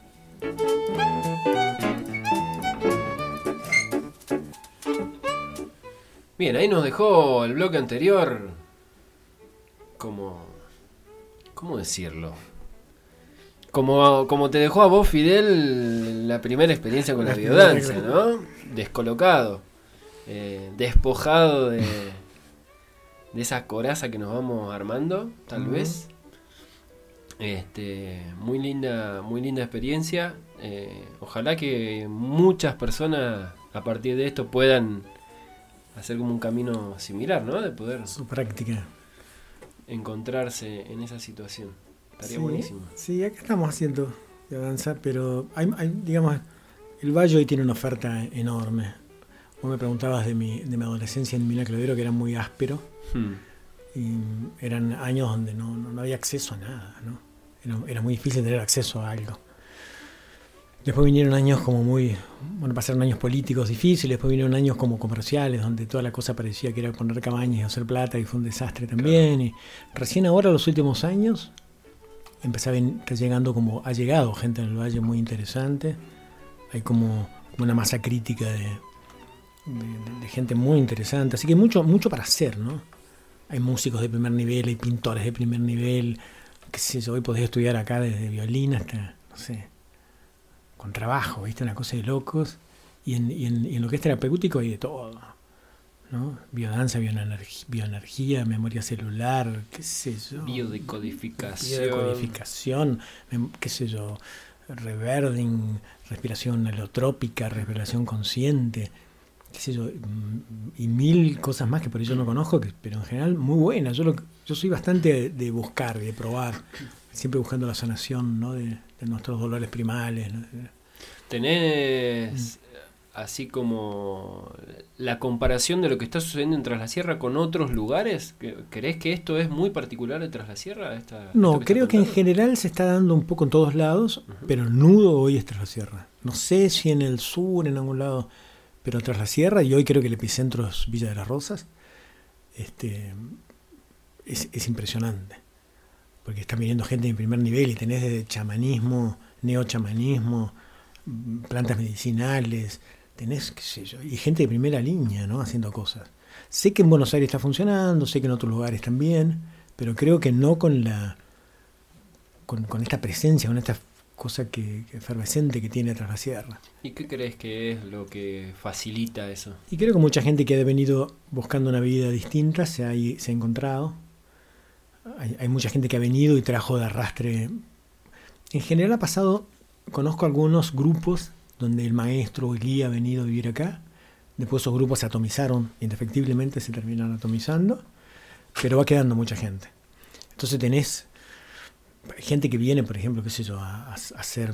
Bien, ahí nos dejó el bloque anterior como... ¿Cómo decirlo? Como, como te dejó a vos, Fidel, la primera experiencia con la biodanza, ¿no? Descolocado, eh, despojado de, de esa coraza que nos vamos armando, tal uh-huh. vez. Este, muy linda, muy linda experiencia. Eh, ojalá que muchas personas a partir de esto puedan hacer como un camino similar, ¿no? De poder su práctica, encontrarse en esa situación. Estaría sí, buenísimo. Sí, acá estamos haciendo biodanza, pero hay, hay, digamos, el Valle hoy tiene una oferta enorme. Vos me preguntabas de mi, de mi adolescencia en Mina Clavero, que era muy áspero. Hmm. Y eran años donde no, no, no había acceso a nada, ¿no? Era, era muy difícil tener acceso a algo. Después vinieron años como muy... Bueno, pasaron años políticos difíciles, después vinieron años como comerciales, donde toda la cosa parecía que era poner cabañas y hacer plata, y fue un desastre también. Claro. Y recién ahora, los últimos años, empezaba a llegando como... Ha llegado gente en el Valle muy interesante. Hay como, como una masa crítica de, de, de gente muy interesante. Así que mucho, mucho para hacer, ¿no? Hay músicos de primer nivel, hay pintores de primer nivel. Qué sé yo, hoy podés estudiar acá desde violín hasta, no sé... con trabajo, ¿viste? Una cosa de locos. Y en, y en, y en lo que es terapéutico hay de todo, ¿no? Biodanza, bioenergía, bioenergía, memoria celular, qué sé yo. Biodecodificación. Biodecodificación, qué sé yo. Reverding, respiración alotrópica, respiración consciente, qué sé yo. Y mil cosas más que por eso no conozco, que, pero en general muy buenas. Yo, lo, yo soy bastante de, de buscar, de probar. Siempre buscando la sanación, ¿no? de, de nuestros dolores primales, ¿no? ¿Tenés así como la comparación de lo que está sucediendo en Tras la Sierra con otros lugares? ¿Crees que esto es muy particular de Tras la Sierra? Esta, no, que creo que en general se está dando un poco en todos lados, uh-huh. pero el nudo hoy es Tras la Sierra. No sé si en el sur, en algún lado, pero Tras la Sierra, y hoy creo que el epicentro es Villa de las Rosas, este, es, es impresionante. Porque está viniendo gente de primer nivel y tenés desde chamanismo, neochamanismo, plantas medicinales, tenés, qué sé yo, y gente de primera línea, ¿no? Haciendo cosas. Sé que en Buenos Aires está funcionando, sé que en otros lugares también, pero creo que no con la con, con esta presencia, con esta cosa que, que efervescente que tiene Tras la Sierra. ¿Y qué crees que es lo que facilita eso? Y creo que mucha gente que ha venido buscando una vida distinta se ha, se ha encontrado. Hay, hay mucha gente que ha venido y trajo de arrastre. En general ha pasado, conozco algunos grupos donde el maestro o el guía ha venido a vivir acá. Después esos grupos se atomizaron, indefectiblemente se terminan atomizando, pero va quedando mucha gente. Entonces tenés gente que viene, por ejemplo, qué sé yo, a, a hacer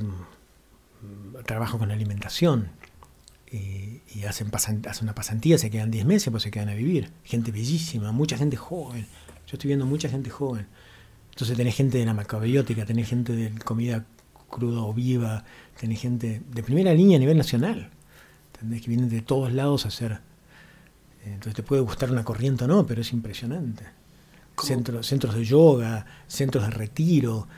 trabajo con alimentación y, y hacen, pasan, hacen una pasantía, se quedan diez meses, pues se quedan a vivir. Gente bellísima, mucha gente joven. Yo estoy viendo mucha gente joven. Entonces tenés gente de la macrobiótica, tenés gente de comida cruda o viva, tenés gente de primera línea a nivel nacional. Tenés que vienen de todos lados a hacer. Entonces te puede gustar una corriente o no, pero es impresionante. Centro, centros de yoga, centros de retiro,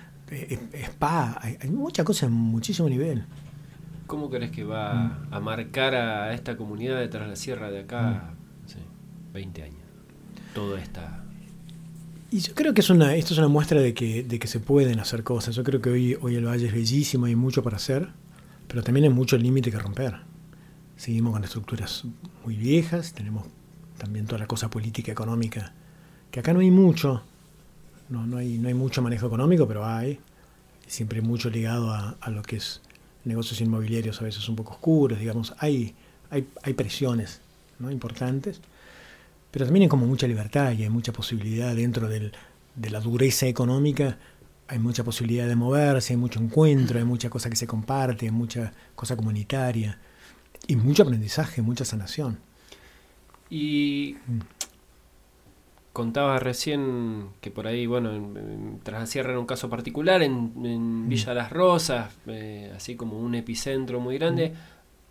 spa, hay, hay muchas cosas en muchísimo nivel. ¿Cómo crees que va mm. a marcar a esta comunidad de Tras la Sierra de acá, mm. sí, veinte años? Toda esta... Y yo creo que es una, esto es una muestra de que, de que se pueden hacer cosas. Yo creo que hoy, hoy el Valle es bellísimo, hay mucho para hacer, pero también hay mucho límite que romper. Seguimos con estructuras muy viejas, tenemos también toda la cosa política, económica, que acá no hay mucho, no, no, hay, no hay mucho manejo económico, pero hay, siempre mucho ligado a, a lo que es negocios inmobiliarios a veces un poco oscuros, digamos, hay, hay, hay presiones, ¿no? Importantes. Pero también hay como mucha libertad y hay mucha posibilidad dentro del, de la dureza económica, hay mucha posibilidad de moverse, hay mucho encuentro, hay mucha cosa que se comparte, hay mucha cosa comunitaria y mucho aprendizaje, mucha sanación. Y mm. contabas recién que por ahí, bueno, en, en Tras la Sierra era un caso particular, en, en mm. Villa Las Rosas, eh, así como un epicentro muy grande.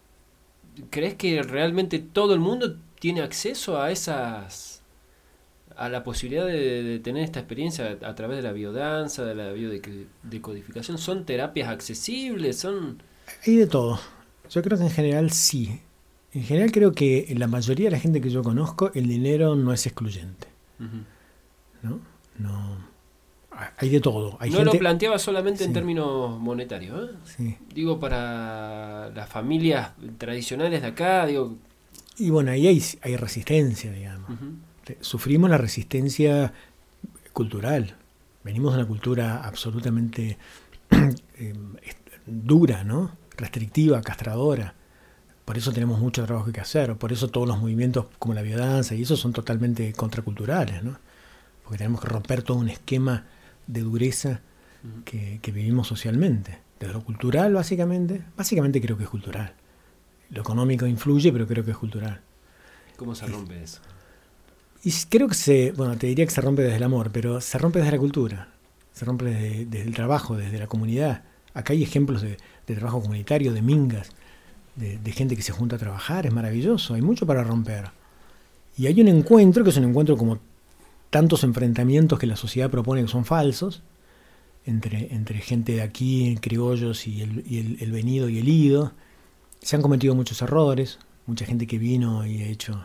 Mm. ¿Crees que realmente todo el mundo tiene acceso a esas a la posibilidad de, de tener esta experiencia a, a través de la biodanza, de la biodecodificación? ¿Son terapias accesibles? ¿Son...? Hay de todo. Yo creo que en general sí. En general creo que en la mayoría de la gente que yo conozco, el dinero no es excluyente. Uh-huh. ¿No? No... Hay de todo. Hay no gente... lo planteaba solamente sí. en términos monetarios, ¿eh? Sí. Digo, para las familias tradicionales de acá, digo... Y bueno, ahí hay, hay resistencia, digamos. Uh-huh. Sufrimos la resistencia cultural. Venimos de una cultura absolutamente eh, dura, ¿no? Restrictiva, castradora. Por eso tenemos mucho trabajo que hacer. Por eso todos los movimientos como la biodanza y eso son totalmente contraculturales, ¿no? Porque tenemos que romper todo un esquema de dureza que, que vivimos socialmente. Desde lo cultural, básicamente. Básicamente creo que es cultural. Lo económico influye, pero creo que es cultural. ¿Cómo se rompe eso? Y creo que se, bueno, te diría que se rompe desde el amor, pero se rompe desde la cultura. Se rompe desde, desde el trabajo, desde la comunidad. Acá hay ejemplos de, de trabajo comunitario, de mingas, de, de gente que se junta a trabajar. Es maravilloso, hay mucho para romper. Y hay un encuentro, que es un encuentro como tantos enfrentamientos que la sociedad propone que son falsos, entre, entre gente de aquí, criollos y, el, y el, el venido y el ido. Se han cometido muchos errores, mucha gente que vino y ha hecho,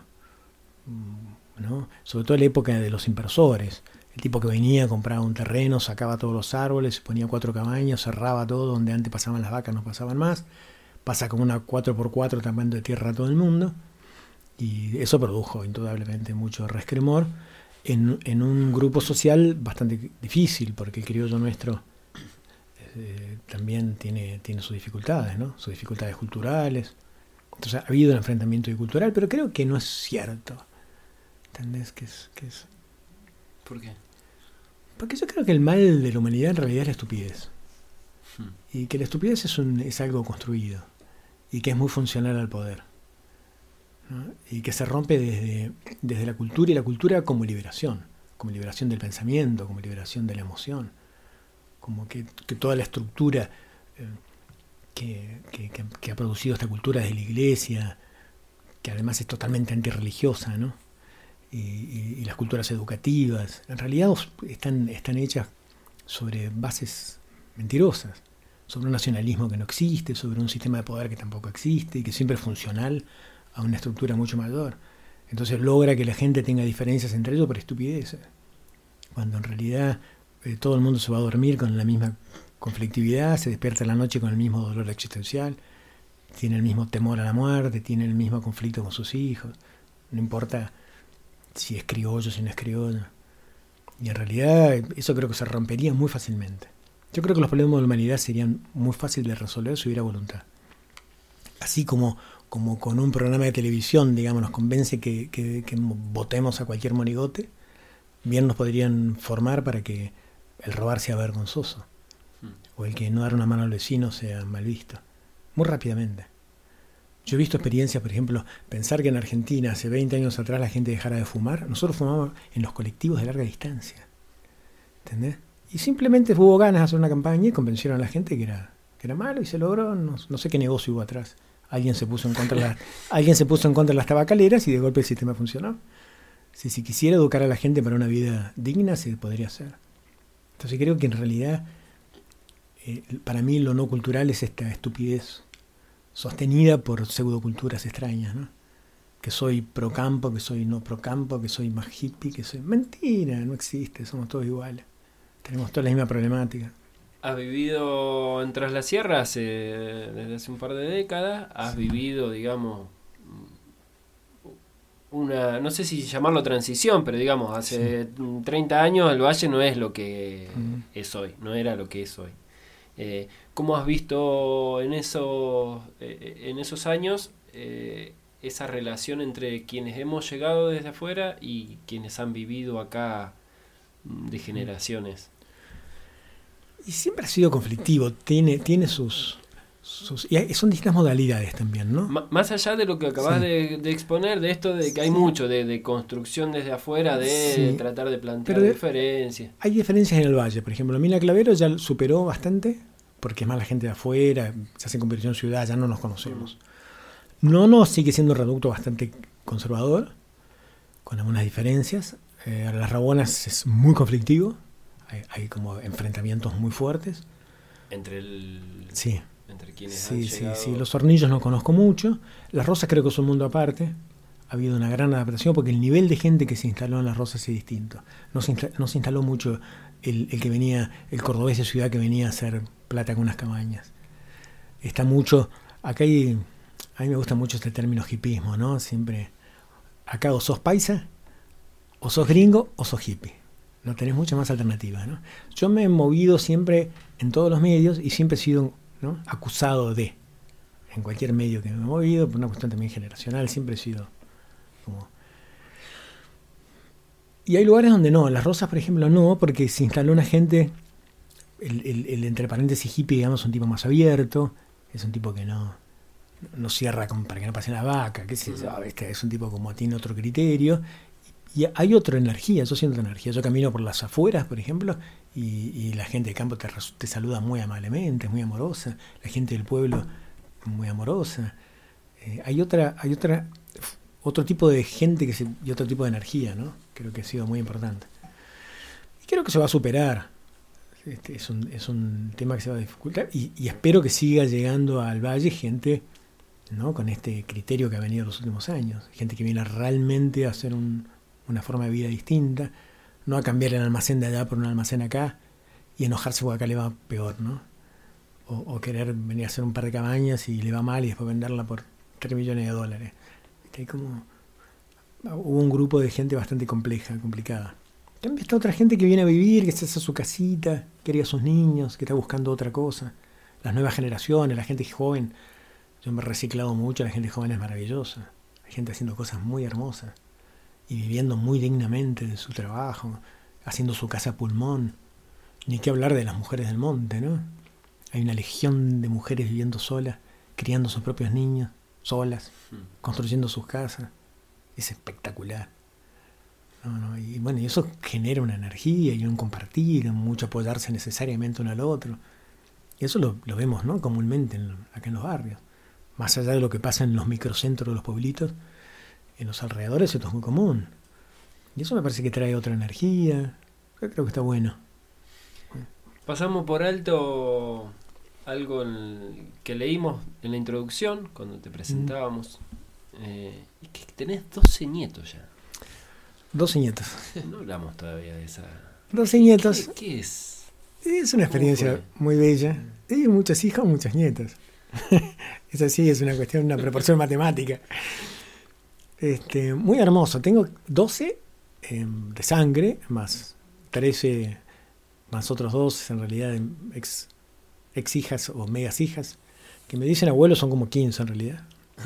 ¿no? Sobre todo en la época de los inversores, el tipo que venía, compraba un terreno, sacaba todos los árboles, ponía cuatro cabañas, cerraba todo, donde antes pasaban las vacas no pasaban más, pasa como una cuatro por cuatro tapando de tierra a todo el mundo, y eso produjo indudablemente mucho resquemor en, en un grupo social bastante difícil, porque el criollo nuestro eh, también tiene, tiene sus dificultades, ¿no? Sus dificultades culturales. Entonces ha habido un enfrentamiento cultural, pero creo que no es cierto. ¿Entendés? Que es, que es... ¿Por qué? Porque yo creo que el mal de la humanidad en realidad es la estupidez. Hmm. Y que la estupidez es, un, es algo construido y que es muy funcional al poder, ¿no? Y que se rompe desde, desde la cultura, y la cultura como liberación, como liberación del pensamiento, como liberación de la emoción, como que, que toda la estructura eh, que, que, que, que ha producido esta cultura desde la iglesia, que además es totalmente antirreligiosa, ¿no? Y, y, y las culturas educativas, en realidad están, están hechas sobre bases mentirosas, sobre un nacionalismo que no existe, sobre un sistema de poder que tampoco existe y que siempre es funcional a una estructura mucho mayor. Entonces logra que la gente tenga diferencias entre ellos por estupideces, cuando en realidad eh, todo el mundo se va a dormir con la misma conflictividad, se despierta en la noche con el mismo dolor existencial, tiene el mismo temor a la muerte, tiene el mismo conflicto con sus hijos, no importa si es criollo, si no es criollo. Y en realidad eso creo que se rompería muy fácilmente. Yo creo que los problemas de la humanidad serían muy fáciles de resolver si hubiera voluntad. Así como, como con un programa de televisión, digamos, nos convence que, que, que votemos a cualquier monigote, bien nos podrían formar para que el robar sea vergonzoso, hmm. o el que no dar una mano al vecino sea mal visto. Muy rápidamente. Yo he visto experiencias, por ejemplo, pensar que en Argentina hace veinte años atrás la gente dejara de fumar. Nosotros fumábamos en los colectivos de larga distancia, ¿entendés? Y simplemente hubo ganas de hacer una campaña y convencieron a la gente que era, que era malo y se logró. No, no sé qué negocio hubo atrás. Alguien se puso en contra de las, alguien se puso en contra de las tabacaleras y de golpe el sistema funcionó. Si se quisiera educar a la gente para una vida digna, se podría hacer. Entonces creo que en realidad, eh, para mí lo no cultural es esta estupidez sostenida por pseudoculturas extrañas, ¿no? Que soy pro campo, que soy no pro campo, que soy más hippie, que soy... Mentira, no existe, somos todos iguales. Tenemos toda la misma problemática. Has vivido en Tras las Sierras eh, desde hace un par de décadas, has vivido, digamos, una, no sé si llamarlo transición, pero digamos, hace sí. treinta años el Valle no es lo que uh-huh. es hoy, no era lo que es hoy. Eh, ¿Cómo has visto en esos, eh, en esos años eh, esa relación entre quienes hemos llegado desde afuera y quienes han vivido acá de generaciones? Y siempre ha sido conflictivo, tiene, tiene sus, sus... Y son distintas modalidades también, ¿no? M- más allá de lo que acabas sí. de, de exponer, de esto de que hay sí. mucho de, de construcción desde afuera, de sí. tratar de plantear de, diferencias. Hay diferencias en el Valle, por ejemplo. Mina Clavero ya superó bastante, porque es más la gente de afuera, ya se convirtió en ciudad, ya no nos conocemos. Mm. Nono sigue siendo un reducto bastante conservador, con algunas diferencias. Eh, Las Rabonas es muy conflictivo, hay, hay como enfrentamientos muy fuertes. Entre el... Sí. Entre quienes Sí, han sí, llegado... sí. Los Hornillos no conozco mucho. Las Rosas creo que es un mundo aparte. Ha habido una gran adaptación porque el nivel de gente que se instaló en Las Rosas es distinto. No se, insta- no se instaló mucho el, el que venía, el cordobés de ciudad que venía a hacer plata con unas cabañas. Está mucho, acá hay, a mí me gusta mucho este término hipismo, ¿no? Siempre, acá o sos paisa, o sos gringo, o sos hippie. No tenés mucha más alternativa, ¿no? Yo me he movido siempre en todos los medios y siempre he sido, ¿no?, acusado de, en cualquier medio que me he movido, por una cuestión también generacional, siempre he sido como... Y hay lugares donde no, en Las Rosas, por ejemplo, no, porque se instaló una gente, el, el, el entre paréntesis hippie, digamos, es un tipo más abierto, es un tipo que no, no cierra como para que no pasen las vacas, qué sé yo, ¿viste? Es un tipo como tiene otro criterio, y hay otra energía, yo siento energía, yo camino por las afueras, por ejemplo, y, y la gente de campo te, te saluda muy amablemente, es muy amorosa, la gente del pueblo muy amorosa, eh, hay otra, hay otra, otro tipo de gente que se, y otro tipo de energía, ¿no? Creo que ha sido muy importante. Y creo que se va a superar. Este, es, un, es un tema que se va a dificultar y, y espero que siga llegando al valle gente, ¿no?, con este criterio que ha venido en los últimos años. Gente que viene realmente a hacer un, una forma de vida distinta, no a cambiar el almacén de allá por un almacén acá y enojarse porque acá le va peor, ¿no? O, o querer venir a hacer un par de cabañas y le va mal y después venderla por tres millones de dólares. Hay como... Hubo un grupo de gente bastante compleja, complicada. También está otra gente que viene a vivir, que se hace su casita, que cría a sus niños, que está buscando otra cosa. Las nuevas generaciones, la gente joven. Yo me he reciclado mucho, la gente joven es maravillosa. Hay gente haciendo cosas muy hermosas y viviendo muy dignamente de su trabajo, haciendo su casa a pulmón. Ni qué hablar de las mujeres del monte, ¿no? Hay una legión de mujeres viviendo solas, criando sus propios niños, solas, construyendo sus casas. Es espectacular. No, no, y bueno, y eso genera una energía y un compartir, mucho apoyarse necesariamente uno al otro. Y eso lo, lo vemos, ¿no?, comúnmente en, acá en los barrios. Más allá de lo que pasa en los microcentros de los pueblitos, en los alrededores esto es muy común. Y eso me parece que trae otra energía. Yo creo que está bueno. Pasamos por alto algo en, que leímos en la introducción, cuando te presentábamos. Eh, y que tenés doce nietos ya. doce nietos. No hablamos todavía de esa... doce nietos. ¿Qué, qué es? Es una experiencia muy bella. Hay muchos hijos, muchos nietos. Es así, es una cuestión, una proporción matemática. Este, muy hermoso. Tengo doce eh, de sangre, más trece, más otros dos, en realidad, ex, ex hijas o megas hijas, que me dicen abuelos, son como quince en realidad.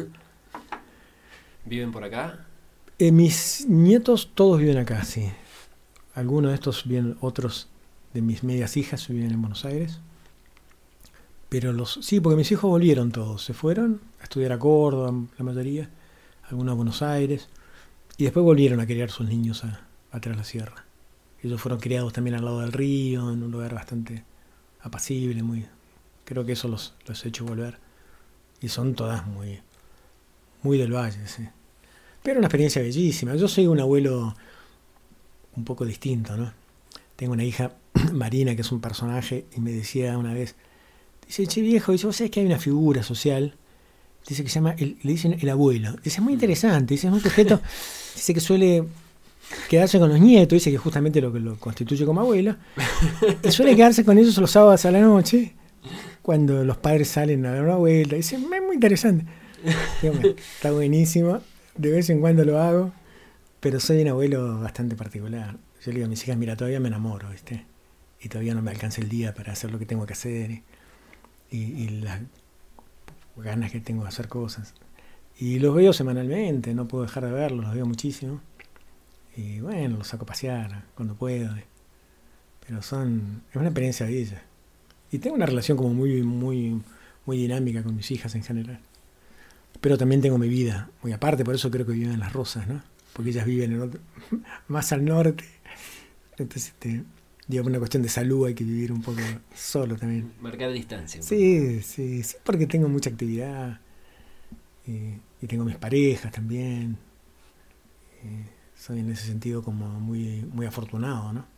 ¿Viven por acá? Eh, mis nietos todos viven acá, sí. Algunos de estos viven, otros de mis medias hijas viven en Buenos Aires. Pero los... Sí, porque mis hijos volvieron todos. Se fueron a estudiar a Córdoba, la mayoría. Algunos a Buenos Aires. Y después volvieron a criar sus niños a, atrás de la sierra. Ellos fueron criados también al lado del río, en un lugar bastante apacible, muy... Creo que eso los, los he hecho volver. Y son todas muy... Muy del valle, sí. Pero una experiencia bellísima. Yo soy un abuelo un poco distinto, ¿no? Tengo una hija, Marina, que es un personaje, y me decía una vez, dice, che viejo, dice, vos sabés que hay una figura social, dice que se llama, el, le dicen el abuelo. Dice, es muy interesante, dice, es un sujeto, dice que suele quedarse con los nietos, dice que justamente lo que lo constituye como abuelo, y suele quedarse con ellos los sábados a la noche, cuando los padres salen a dar una vuelta. Dice, es muy interesante. Digo, está buenísimo. De vez en cuando lo hago, pero soy un abuelo bastante particular. Yo le digo a mis hijas, mira, todavía me enamoro, ¿viste? Y todavía no me alcanza el día para hacer lo que tengo que hacer. Y, y, y las ganas que tengo de hacer cosas. Y los veo semanalmente, no puedo dejar de verlos, los veo muchísimo. Y bueno, los saco a pasear cuando puedo. Pero son... es una experiencia bella. Y tengo una relación como muy, muy, muy dinámica con mis hijas en general. Pero también tengo mi vida muy aparte, por eso creo que viven en Las Rosas, ¿no? Porque ellas viven en otro, más al norte. Entonces, este, digo, por una cuestión de salud hay que vivir un poco solo también. Marcar distancia. Sí, sí, sí, porque tengo mucha actividad. Y, y tengo mis parejas también. Y soy en ese sentido como muy, muy afortunado, ¿no?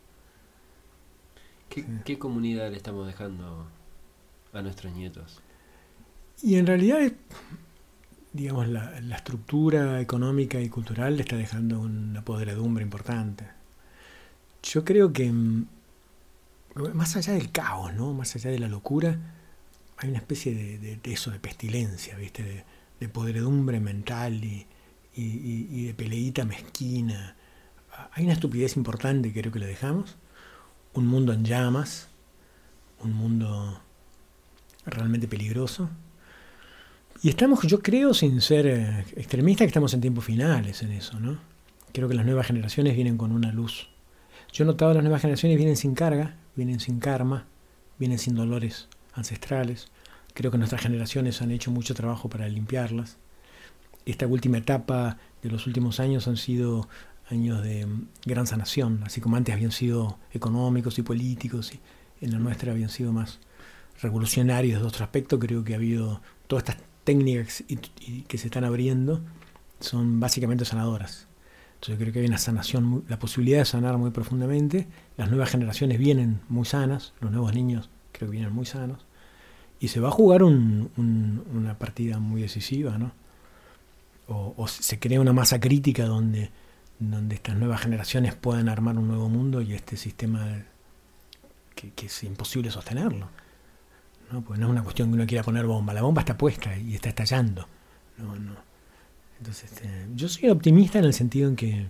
¿Qué, Sí. ¿Qué comunidad le estamos dejando a nuestros nietos? Y en realidad, es, digamos, la, la estructura económica y cultural le está dejando una podredumbre importante. Yo creo que mm, más allá del caos, ¿no? Más allá de la locura, hay una especie de, de, de eso, de pestilencia, ¿viste? De, de podredumbre mental y, y, y, y de peleita mezquina. Hay una estupidez importante que creo que le dejamos. Un mundo en llamas, un mundo realmente peligroso. Y estamos, yo creo, sin ser eh, extremista, que estamos en tiempos finales en eso, ¿no? Creo que las nuevas generaciones vienen con una luz. Yo he notado que las nuevas generaciones vienen sin carga, vienen sin karma, vienen sin dolores ancestrales. Creo que nuestras generaciones han hecho mucho trabajo para limpiarlas. Esta última etapa de los últimos años han sido años de gran sanación, así como antes habían sido económicos y políticos, y en la nuestra habían sido más revolucionarios de otro aspecto. Creo que ha habido todas estas técnicas y, y que se están abriendo, son básicamente sanadoras. Entonces creo que hay una sanación, muy, la posibilidad de sanar muy profundamente. Las nuevas generaciones vienen muy sanas, los nuevos niños creo que vienen muy sanos, y se va a jugar un, un, una partida muy decisiva, ¿no? O, o se crea una masa crítica donde, donde estas nuevas generaciones puedan armar un nuevo mundo y este sistema que, que es imposible sostenerlo, ¿no? Porque no es una cuestión que uno quiera poner bomba, la bomba está puesta y está estallando, no, no. Entonces, este, yo soy optimista en el sentido en que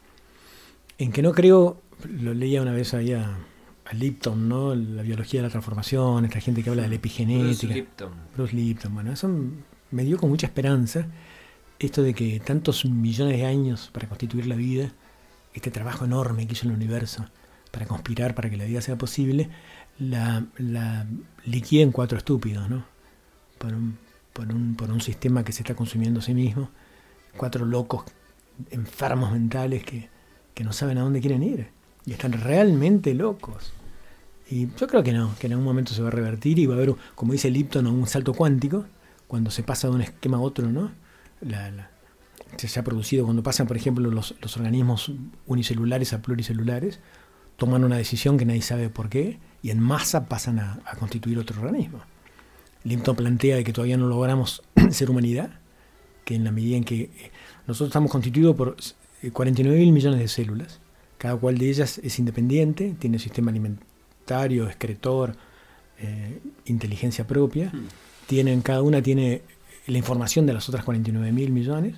en que no creo, lo leía una vez ahí a, a Lipton, ¿no? La biología de la transformación, esta gente que habla de la epigenética. Bruce Lipton. Bruce Lipton, bueno, eso me dio con mucha esperanza, esto de que tantos millones de años para constituir la vida, este trabajo enorme que hizo el universo para conspirar para que la vida sea posible, la, la liquida en cuatro estúpidos, ¿no? Por un, por un, por un sistema que se está consumiendo a sí mismo. Cuatro locos enfermos mentales que, que no saben a dónde quieren ir y están realmente locos. Y yo creo que no, que en algún momento se va a revertir y va a haber, como dice Lipton, un salto cuántico cuando se pasa de un esquema a otro, ¿no? La, la, se ha producido cuando pasan, por ejemplo, los, los organismos unicelulares a pluricelulares, toman una decisión que nadie sabe por qué y en masa pasan a, a constituir otro organismo. Lipton plantea de que todavía no logramos ser humanidad, que en la medida en que nosotros estamos constituidos por cuarenta y nueve mil millones de células, cada cual de ellas es independiente, tiene sistema alimentario, excretor, eh, inteligencia propia, mm. tienen, cada una tiene la información de las otras cuarenta y nueve mil millones,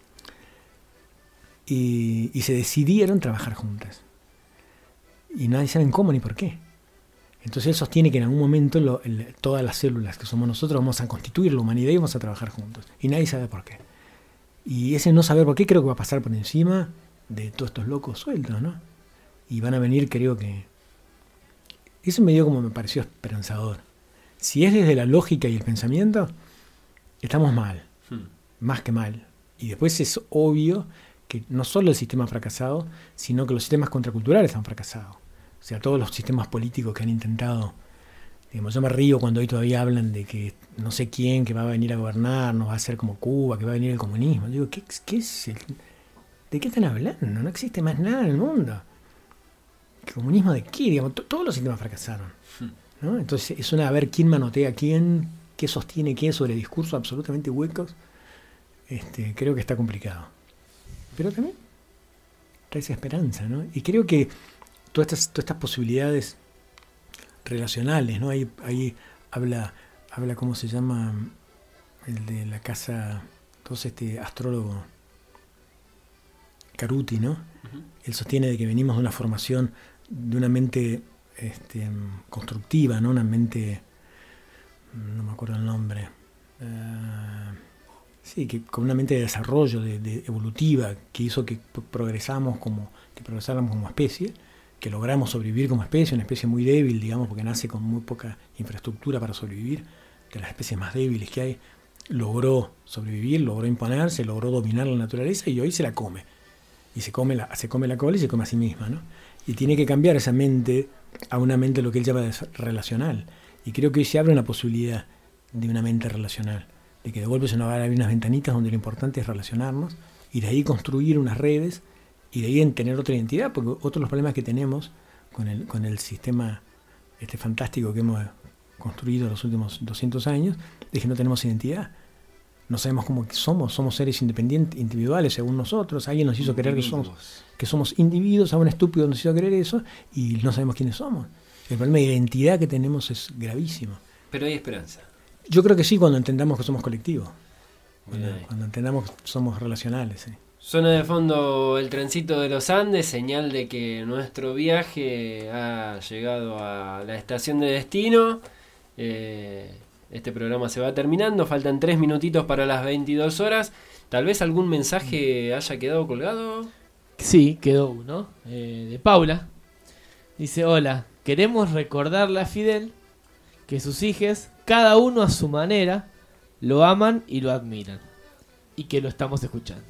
y, y se decidieron trabajar juntas. Y nadie sabe cómo ni por qué. Entonces él sostiene que en algún momento lo, el, todas las células que somos nosotros vamos a constituir la humanidad y vamos a trabajar juntos. Y nadie sabe por qué. Y ese no saber por qué creo que va a pasar por encima de todos estos locos sueltos, ¿no? Y van a venir, creo que... Eso me dio como me pareció esperanzador. Si es desde la lógica y el pensamiento, estamos mal. Hmm. Más que mal. Y después es obvio que no solo el sistema ha fracasado, sino que los sistemas contraculturales han fracasado. O sea, todos los sistemas políticos que han intentado, digamos, yo me río cuando hoy todavía hablan de que no sé quién que va a venir a gobernar, nos va a hacer como Cuba, que va a venir el comunismo. Yo digo, ¿qué, qué es el, ¿de qué están hablando? No existe más nada en el mundo. ¿El comunismo de qué? Digamos, todos los sistemas fracasaron, ¿no? Entonces es una a ver quién manotea a quién, qué sostiene quién sobre discursos absolutamente huecos. Este, creo que está complicado. Pero también trae esa esperanza, ¿no? Y creo que Todas estas, todas estas posibilidades relacionales, ¿no? Ahí, ahí habla, habla, ¿cómo se llama? El de la casa, entonces este astrólogo Caruti, ¿no? Uh-huh. Él sostiene de que venimos de una formación de una mente este, constructiva, ¿no? Una mente, no me acuerdo el nombre, uh, sí, que con una mente de desarrollo, de, de evolutiva, que hizo que progresamos como, que progresáramos como especie, que logramos sobrevivir como especie, una especie muy débil, digamos, porque nace con muy poca infraestructura para sobrevivir, de las especies más débiles que hay, logró sobrevivir, logró imponerse, logró dominar la naturaleza y hoy se la come. Y se come la, se come la cola y se come a sí misma, ¿no? Y tiene que cambiar esa mente a una mente, lo que él llama relacional. Y creo que hoy se abre una posibilidad de una mente relacional, de que de golpe se nos van a abrir unas ventanitas donde lo importante es relacionarnos y de ahí construir unas redes y de ahí en tener otra identidad, porque otro de los problemas que tenemos con el, con el sistema este fantástico que hemos construido los últimos doscientos años, es que no tenemos identidad. No sabemos cómo somos, somos seres independientes, individuales según nosotros. Alguien nos hizo creer que somos, que somos individuos, a un estúpido nos hizo creer eso y no sabemos quiénes somos. El problema de identidad que tenemos es gravísimo. Pero hay esperanza. Yo creo que sí, cuando entendamos que somos colectivos, cuando, Bien. cuando entendamos que somos relacionales. ¿Sí? Suena de fondo el trencito de los Andes, señal de que nuestro viaje ha llegado a la estación de destino. Eh, este programa se va terminando, faltan tres minutitos para las veintidós horas. Tal vez algún mensaje haya quedado colgado. Sí, quedó uno, eh, de Paula. Dice, hola, queremos recordarle a Fidel que sus hijos, cada uno a su manera, lo aman y lo admiran. Y que lo estamos escuchando.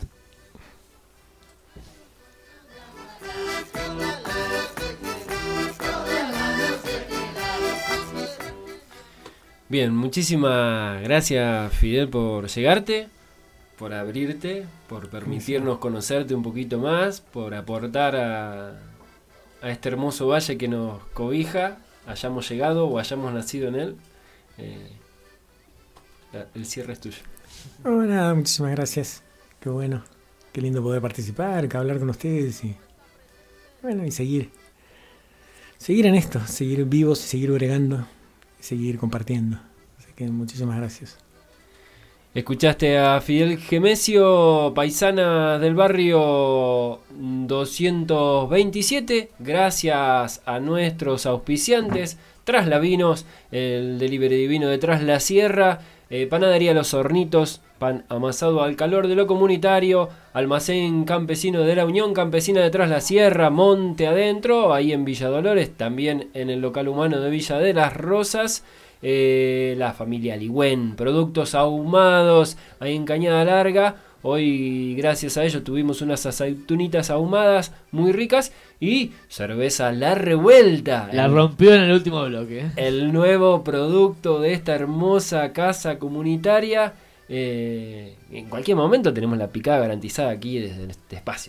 Bien, muchísimas gracias, Fidel, por llegarte, por abrirte, por permitirnos conocerte un poquito más, por aportar a, a este hermoso valle que nos cobija, hayamos llegado o hayamos nacido en él. Eh, la- el cierre es tuyo. Oh, nada, muchísimas gracias. Qué bueno, qué lindo poder participar, que hablar con ustedes y bueno, y seguir. Seguir en esto, seguir vivos, seguir bregando, seguir compartiendo. Así que muchísimas gracias. Escuchaste a Fidel Gemesio, paisana del barrio doscientos veintisiete, gracias a nuestros auspiciantes, Traslavinos, el delivery divino de Tras la Sierra, eh, Panadería Los Hornitos, pan amasado al calor de lo comunitario, Almacén Campesino de la Unión Campesina de Tras la Sierra, Monte Adentro, ahí en Villa Dolores, también en el local humano de Villa de las Rosas, eh, la familia Ligüen, productos ahumados, ahí en Cañada Larga. Hoy, gracias a ello, tuvimos unas aceitunitas ahumadas muy ricas y cerveza La Revuelta. La el, rompió en el último bloque. ¿eh? el nuevo producto de esta hermosa casa comunitaria. Eh, en cualquier momento tenemos la picada garantizada aquí desde este espacio.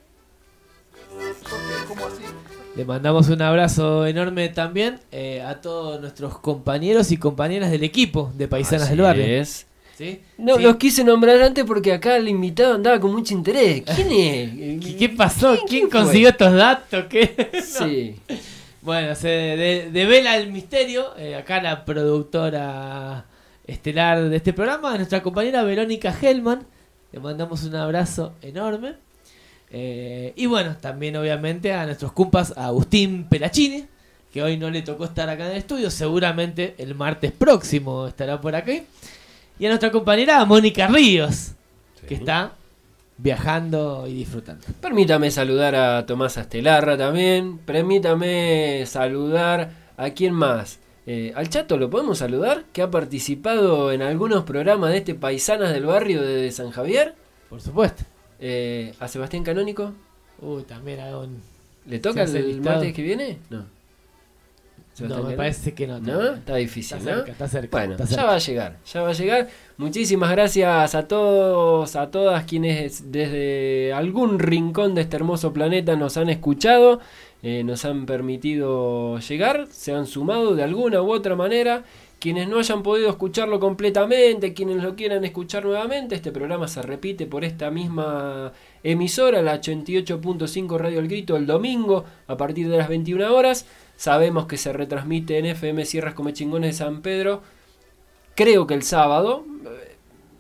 Le mandamos un abrazo enorme también eh, a todos nuestros compañeros y compañeras del equipo de Paisanas Así del Barrio. es. ¿Sí? No, Sí. los quise nombrar antes porque acá el invitado andaba con mucho interés. ¿Quién es? ¿Qué, qué pasó? ¿Quién, quién consiguió fue? estos datos? ¿Qué? No. Sí. Bueno, se de- devela el misterio. Eh, acá la productora estelar de este programa, nuestra compañera Verónica Hellman. Le mandamos un abrazo enorme. Eh, y bueno, también obviamente a nuestros compas, a Agustín Pelachini, que hoy no le tocó estar acá en el estudio. Seguramente el martes próximo estará por aquí. Y a nuestra compañera Mónica Ríos, Sí. que está viajando y disfrutando. Permítame saludar a Tomás Astelarra también. Permítame saludar a quién más. Eh, al Chato lo podemos saludar, que ha participado en algunos programas de este Paisanas del Barrio de San Javier. Por supuesto. Eh, a Sebastián Canónico. Uy, también hago un... ¿Le toca ¿Se hace el listado? martes que viene? No. No, ¿Sebastián me Canónico? parece que no. ¿No? todavía. Está difícil, Está ¿no? cerca, está cerca. Bueno, está ya cerca. va a llegar, ya va a llegar. Muchísimas gracias a todos, a todas quienes desde algún rincón de este hermoso planeta nos han escuchado, eh, nos han permitido llegar, se han sumado de alguna u otra manera. Quienes no hayan podido escucharlo completamente, quienes lo quieran escuchar nuevamente, este programa se repite por esta misma emisora, la ochenta y ocho punto cinco Radio El Grito, el domingo a partir de las veintiuna horas. Sabemos que se retransmite en F M Sierras Comechingones de San Pedro, creo que el sábado, eh,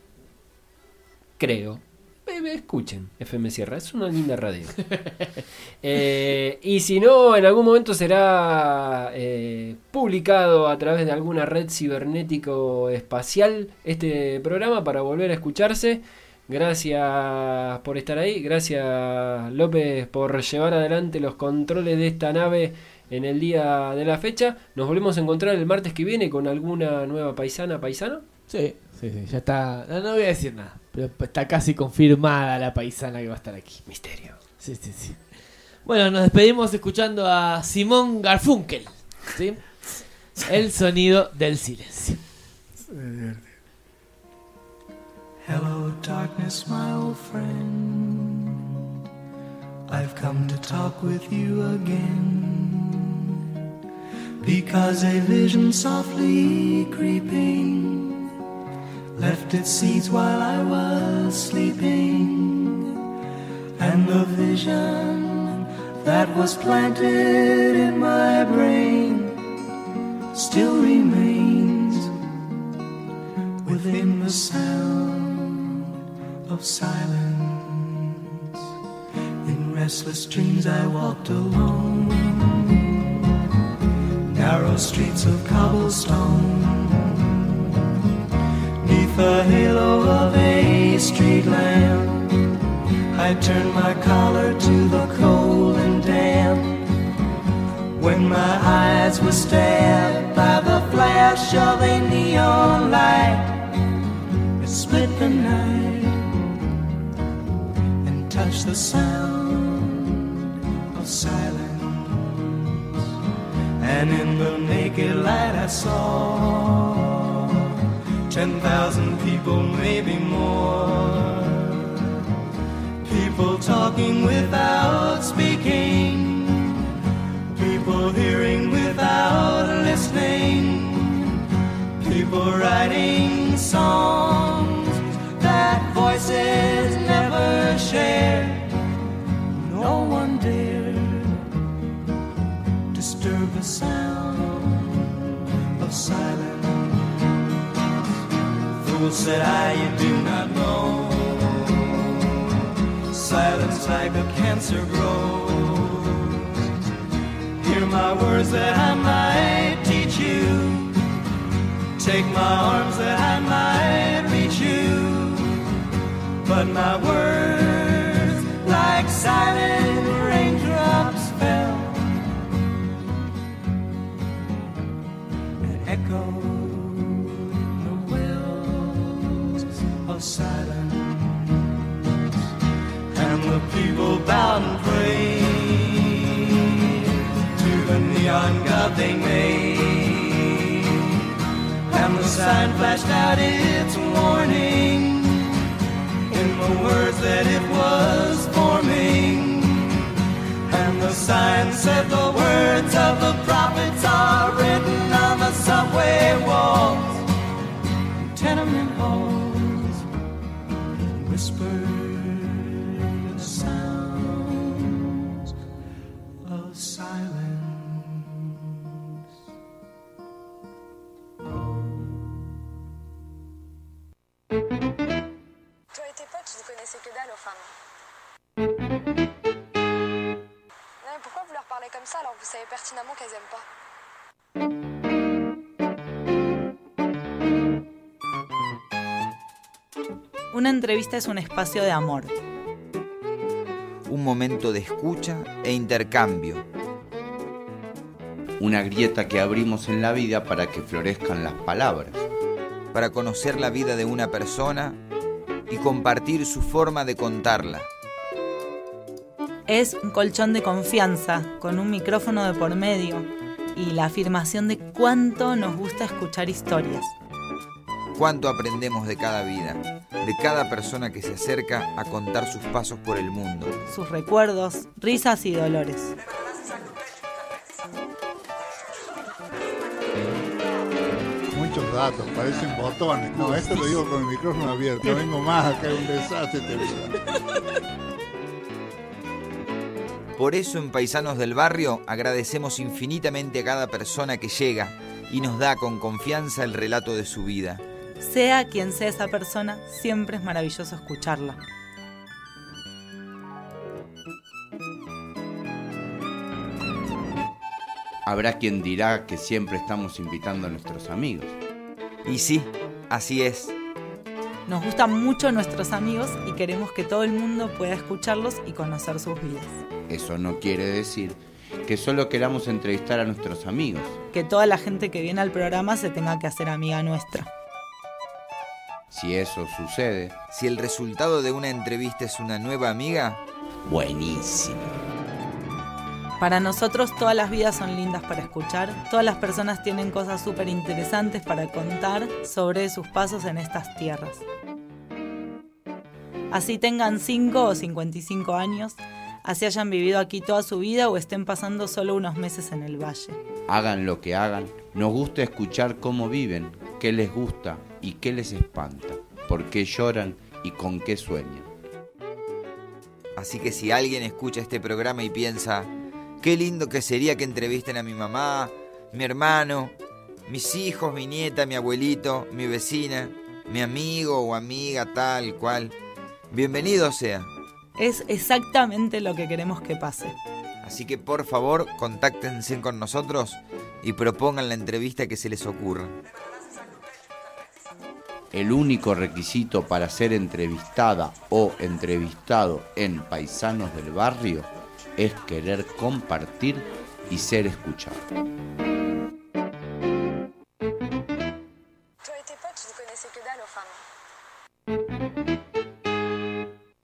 creo. Eh, Escuchen F M Sierra, es una linda radio. Eh, y si no, en algún momento será eh, publicado a través de alguna red cibernético espacial este programa para volver a escucharse. Gracias por estar ahí, gracias López por llevar adelante los controles de esta nave en el día de la fecha. Nos volvemos a encontrar el martes que viene con alguna nueva paisana, paisano. Sí, sí, sí, ya está. No, no voy a decir nada, pero está casi confirmada la paisana que va a estar aquí. Misterio. Sí, sí, sí. Bueno, nos despedimos escuchando a Simón Garfunkel, ¿sí? El sonido del silencio. Hello, darkness, my old friend. I've come to talk with you again, because a vision softly creeping left its seeds while I was sleeping, and the vision that was planted in my brain still remains within the sound of silence. In restless dreams I walked alone, narrow streets of cobblestone, neath the halo of a street lamp. I turned my collar to the cold and damp, when my eyes were stabbed by the flash of a neon light. It split the night and touched the sound of silence. And in the naked light I saw ten thousand people, maybe more, people talking without speaking, people hearing without listening, people writing songs that voices never shared. No one dared disturb the sound of silence. Fool, said I, you do not know, silence like a cancer grows. Hear my words that I might teach you, take my arms that I might reach you, but my words like silent raindrops fell and echoed the wells of silence. And the people bowed and prayed to the neon god they made, and the sign flashed out its warning in the words that it was forming. And the sign said the words of the prophets are written on the subway walls, tenement halls, whispered sounds of silence. Toi et tes potes, vous connaissez que dalle aux femmes. Non, mais pourquoi vous leur parlez comme ça alors que vous savez pertinemment qu'elles aiment pas? Una entrevista es un espacio de amor. Un momento de escucha e intercambio. Una grieta que abrimos en la vida para que florezcan las palabras. Para conocer la vida de una persona y compartir su forma de contarla. Es un colchón de confianza, con un micrófono de por medio y la afirmación de cuánto nos gusta escuchar historias. Cuánto aprendemos de cada vida, de cada persona que se acerca a contar sus pasos por el mundo. Sus recuerdos, risas y dolores. Muchos datos, parecen botones. No, esto lo digo con el micrófono abierto. No vengo más, acá es un desastre este video. Por eso en Paisanos del Barrio agradecemos infinitamente a cada persona que llega y nos da con confianza el relato de su vida. Sea quien sea esa persona, siempre es maravilloso escucharla. Habrá quien dirá que siempre estamos invitando a nuestros amigos. Y sí, así es. Nos gustan mucho nuestros amigos y queremos que todo el mundo pueda escucharlos y conocer sus vidas. Eso no quiere decir que solo queramos entrevistar a nuestros amigos. Que toda la gente que viene al programa se tenga que hacer amiga nuestra. Si eso sucede, si el resultado de una entrevista es una nueva amiga, buenísimo. Para nosotros todas las vidas son lindas para escuchar, todas las personas tienen cosas súper interesantes para contar sobre sus pasos en estas tierras. Así tengan cinco o cincuenta y cinco años, así hayan vivido aquí toda su vida o estén pasando solo unos meses en el valle. Hagan lo que hagan, nos gusta escuchar cómo viven, qué les gusta y qué les espanta, por qué lloran y con qué sueñan. Así que si alguien escucha este programa y piensa, qué lindo que sería que entrevisten a mi mamá, mi hermano, mis hijos, mi nieta, mi abuelito, mi vecina, mi amigo o amiga tal cual, bienvenido sea. Es exactamente lo que queremos que pase. Así que por favor, contáctense con nosotros y propongan la entrevista que se les ocurra. El único requisito para ser entrevistada o entrevistado en Paisanos del Barrio es querer compartir y ser escuchado.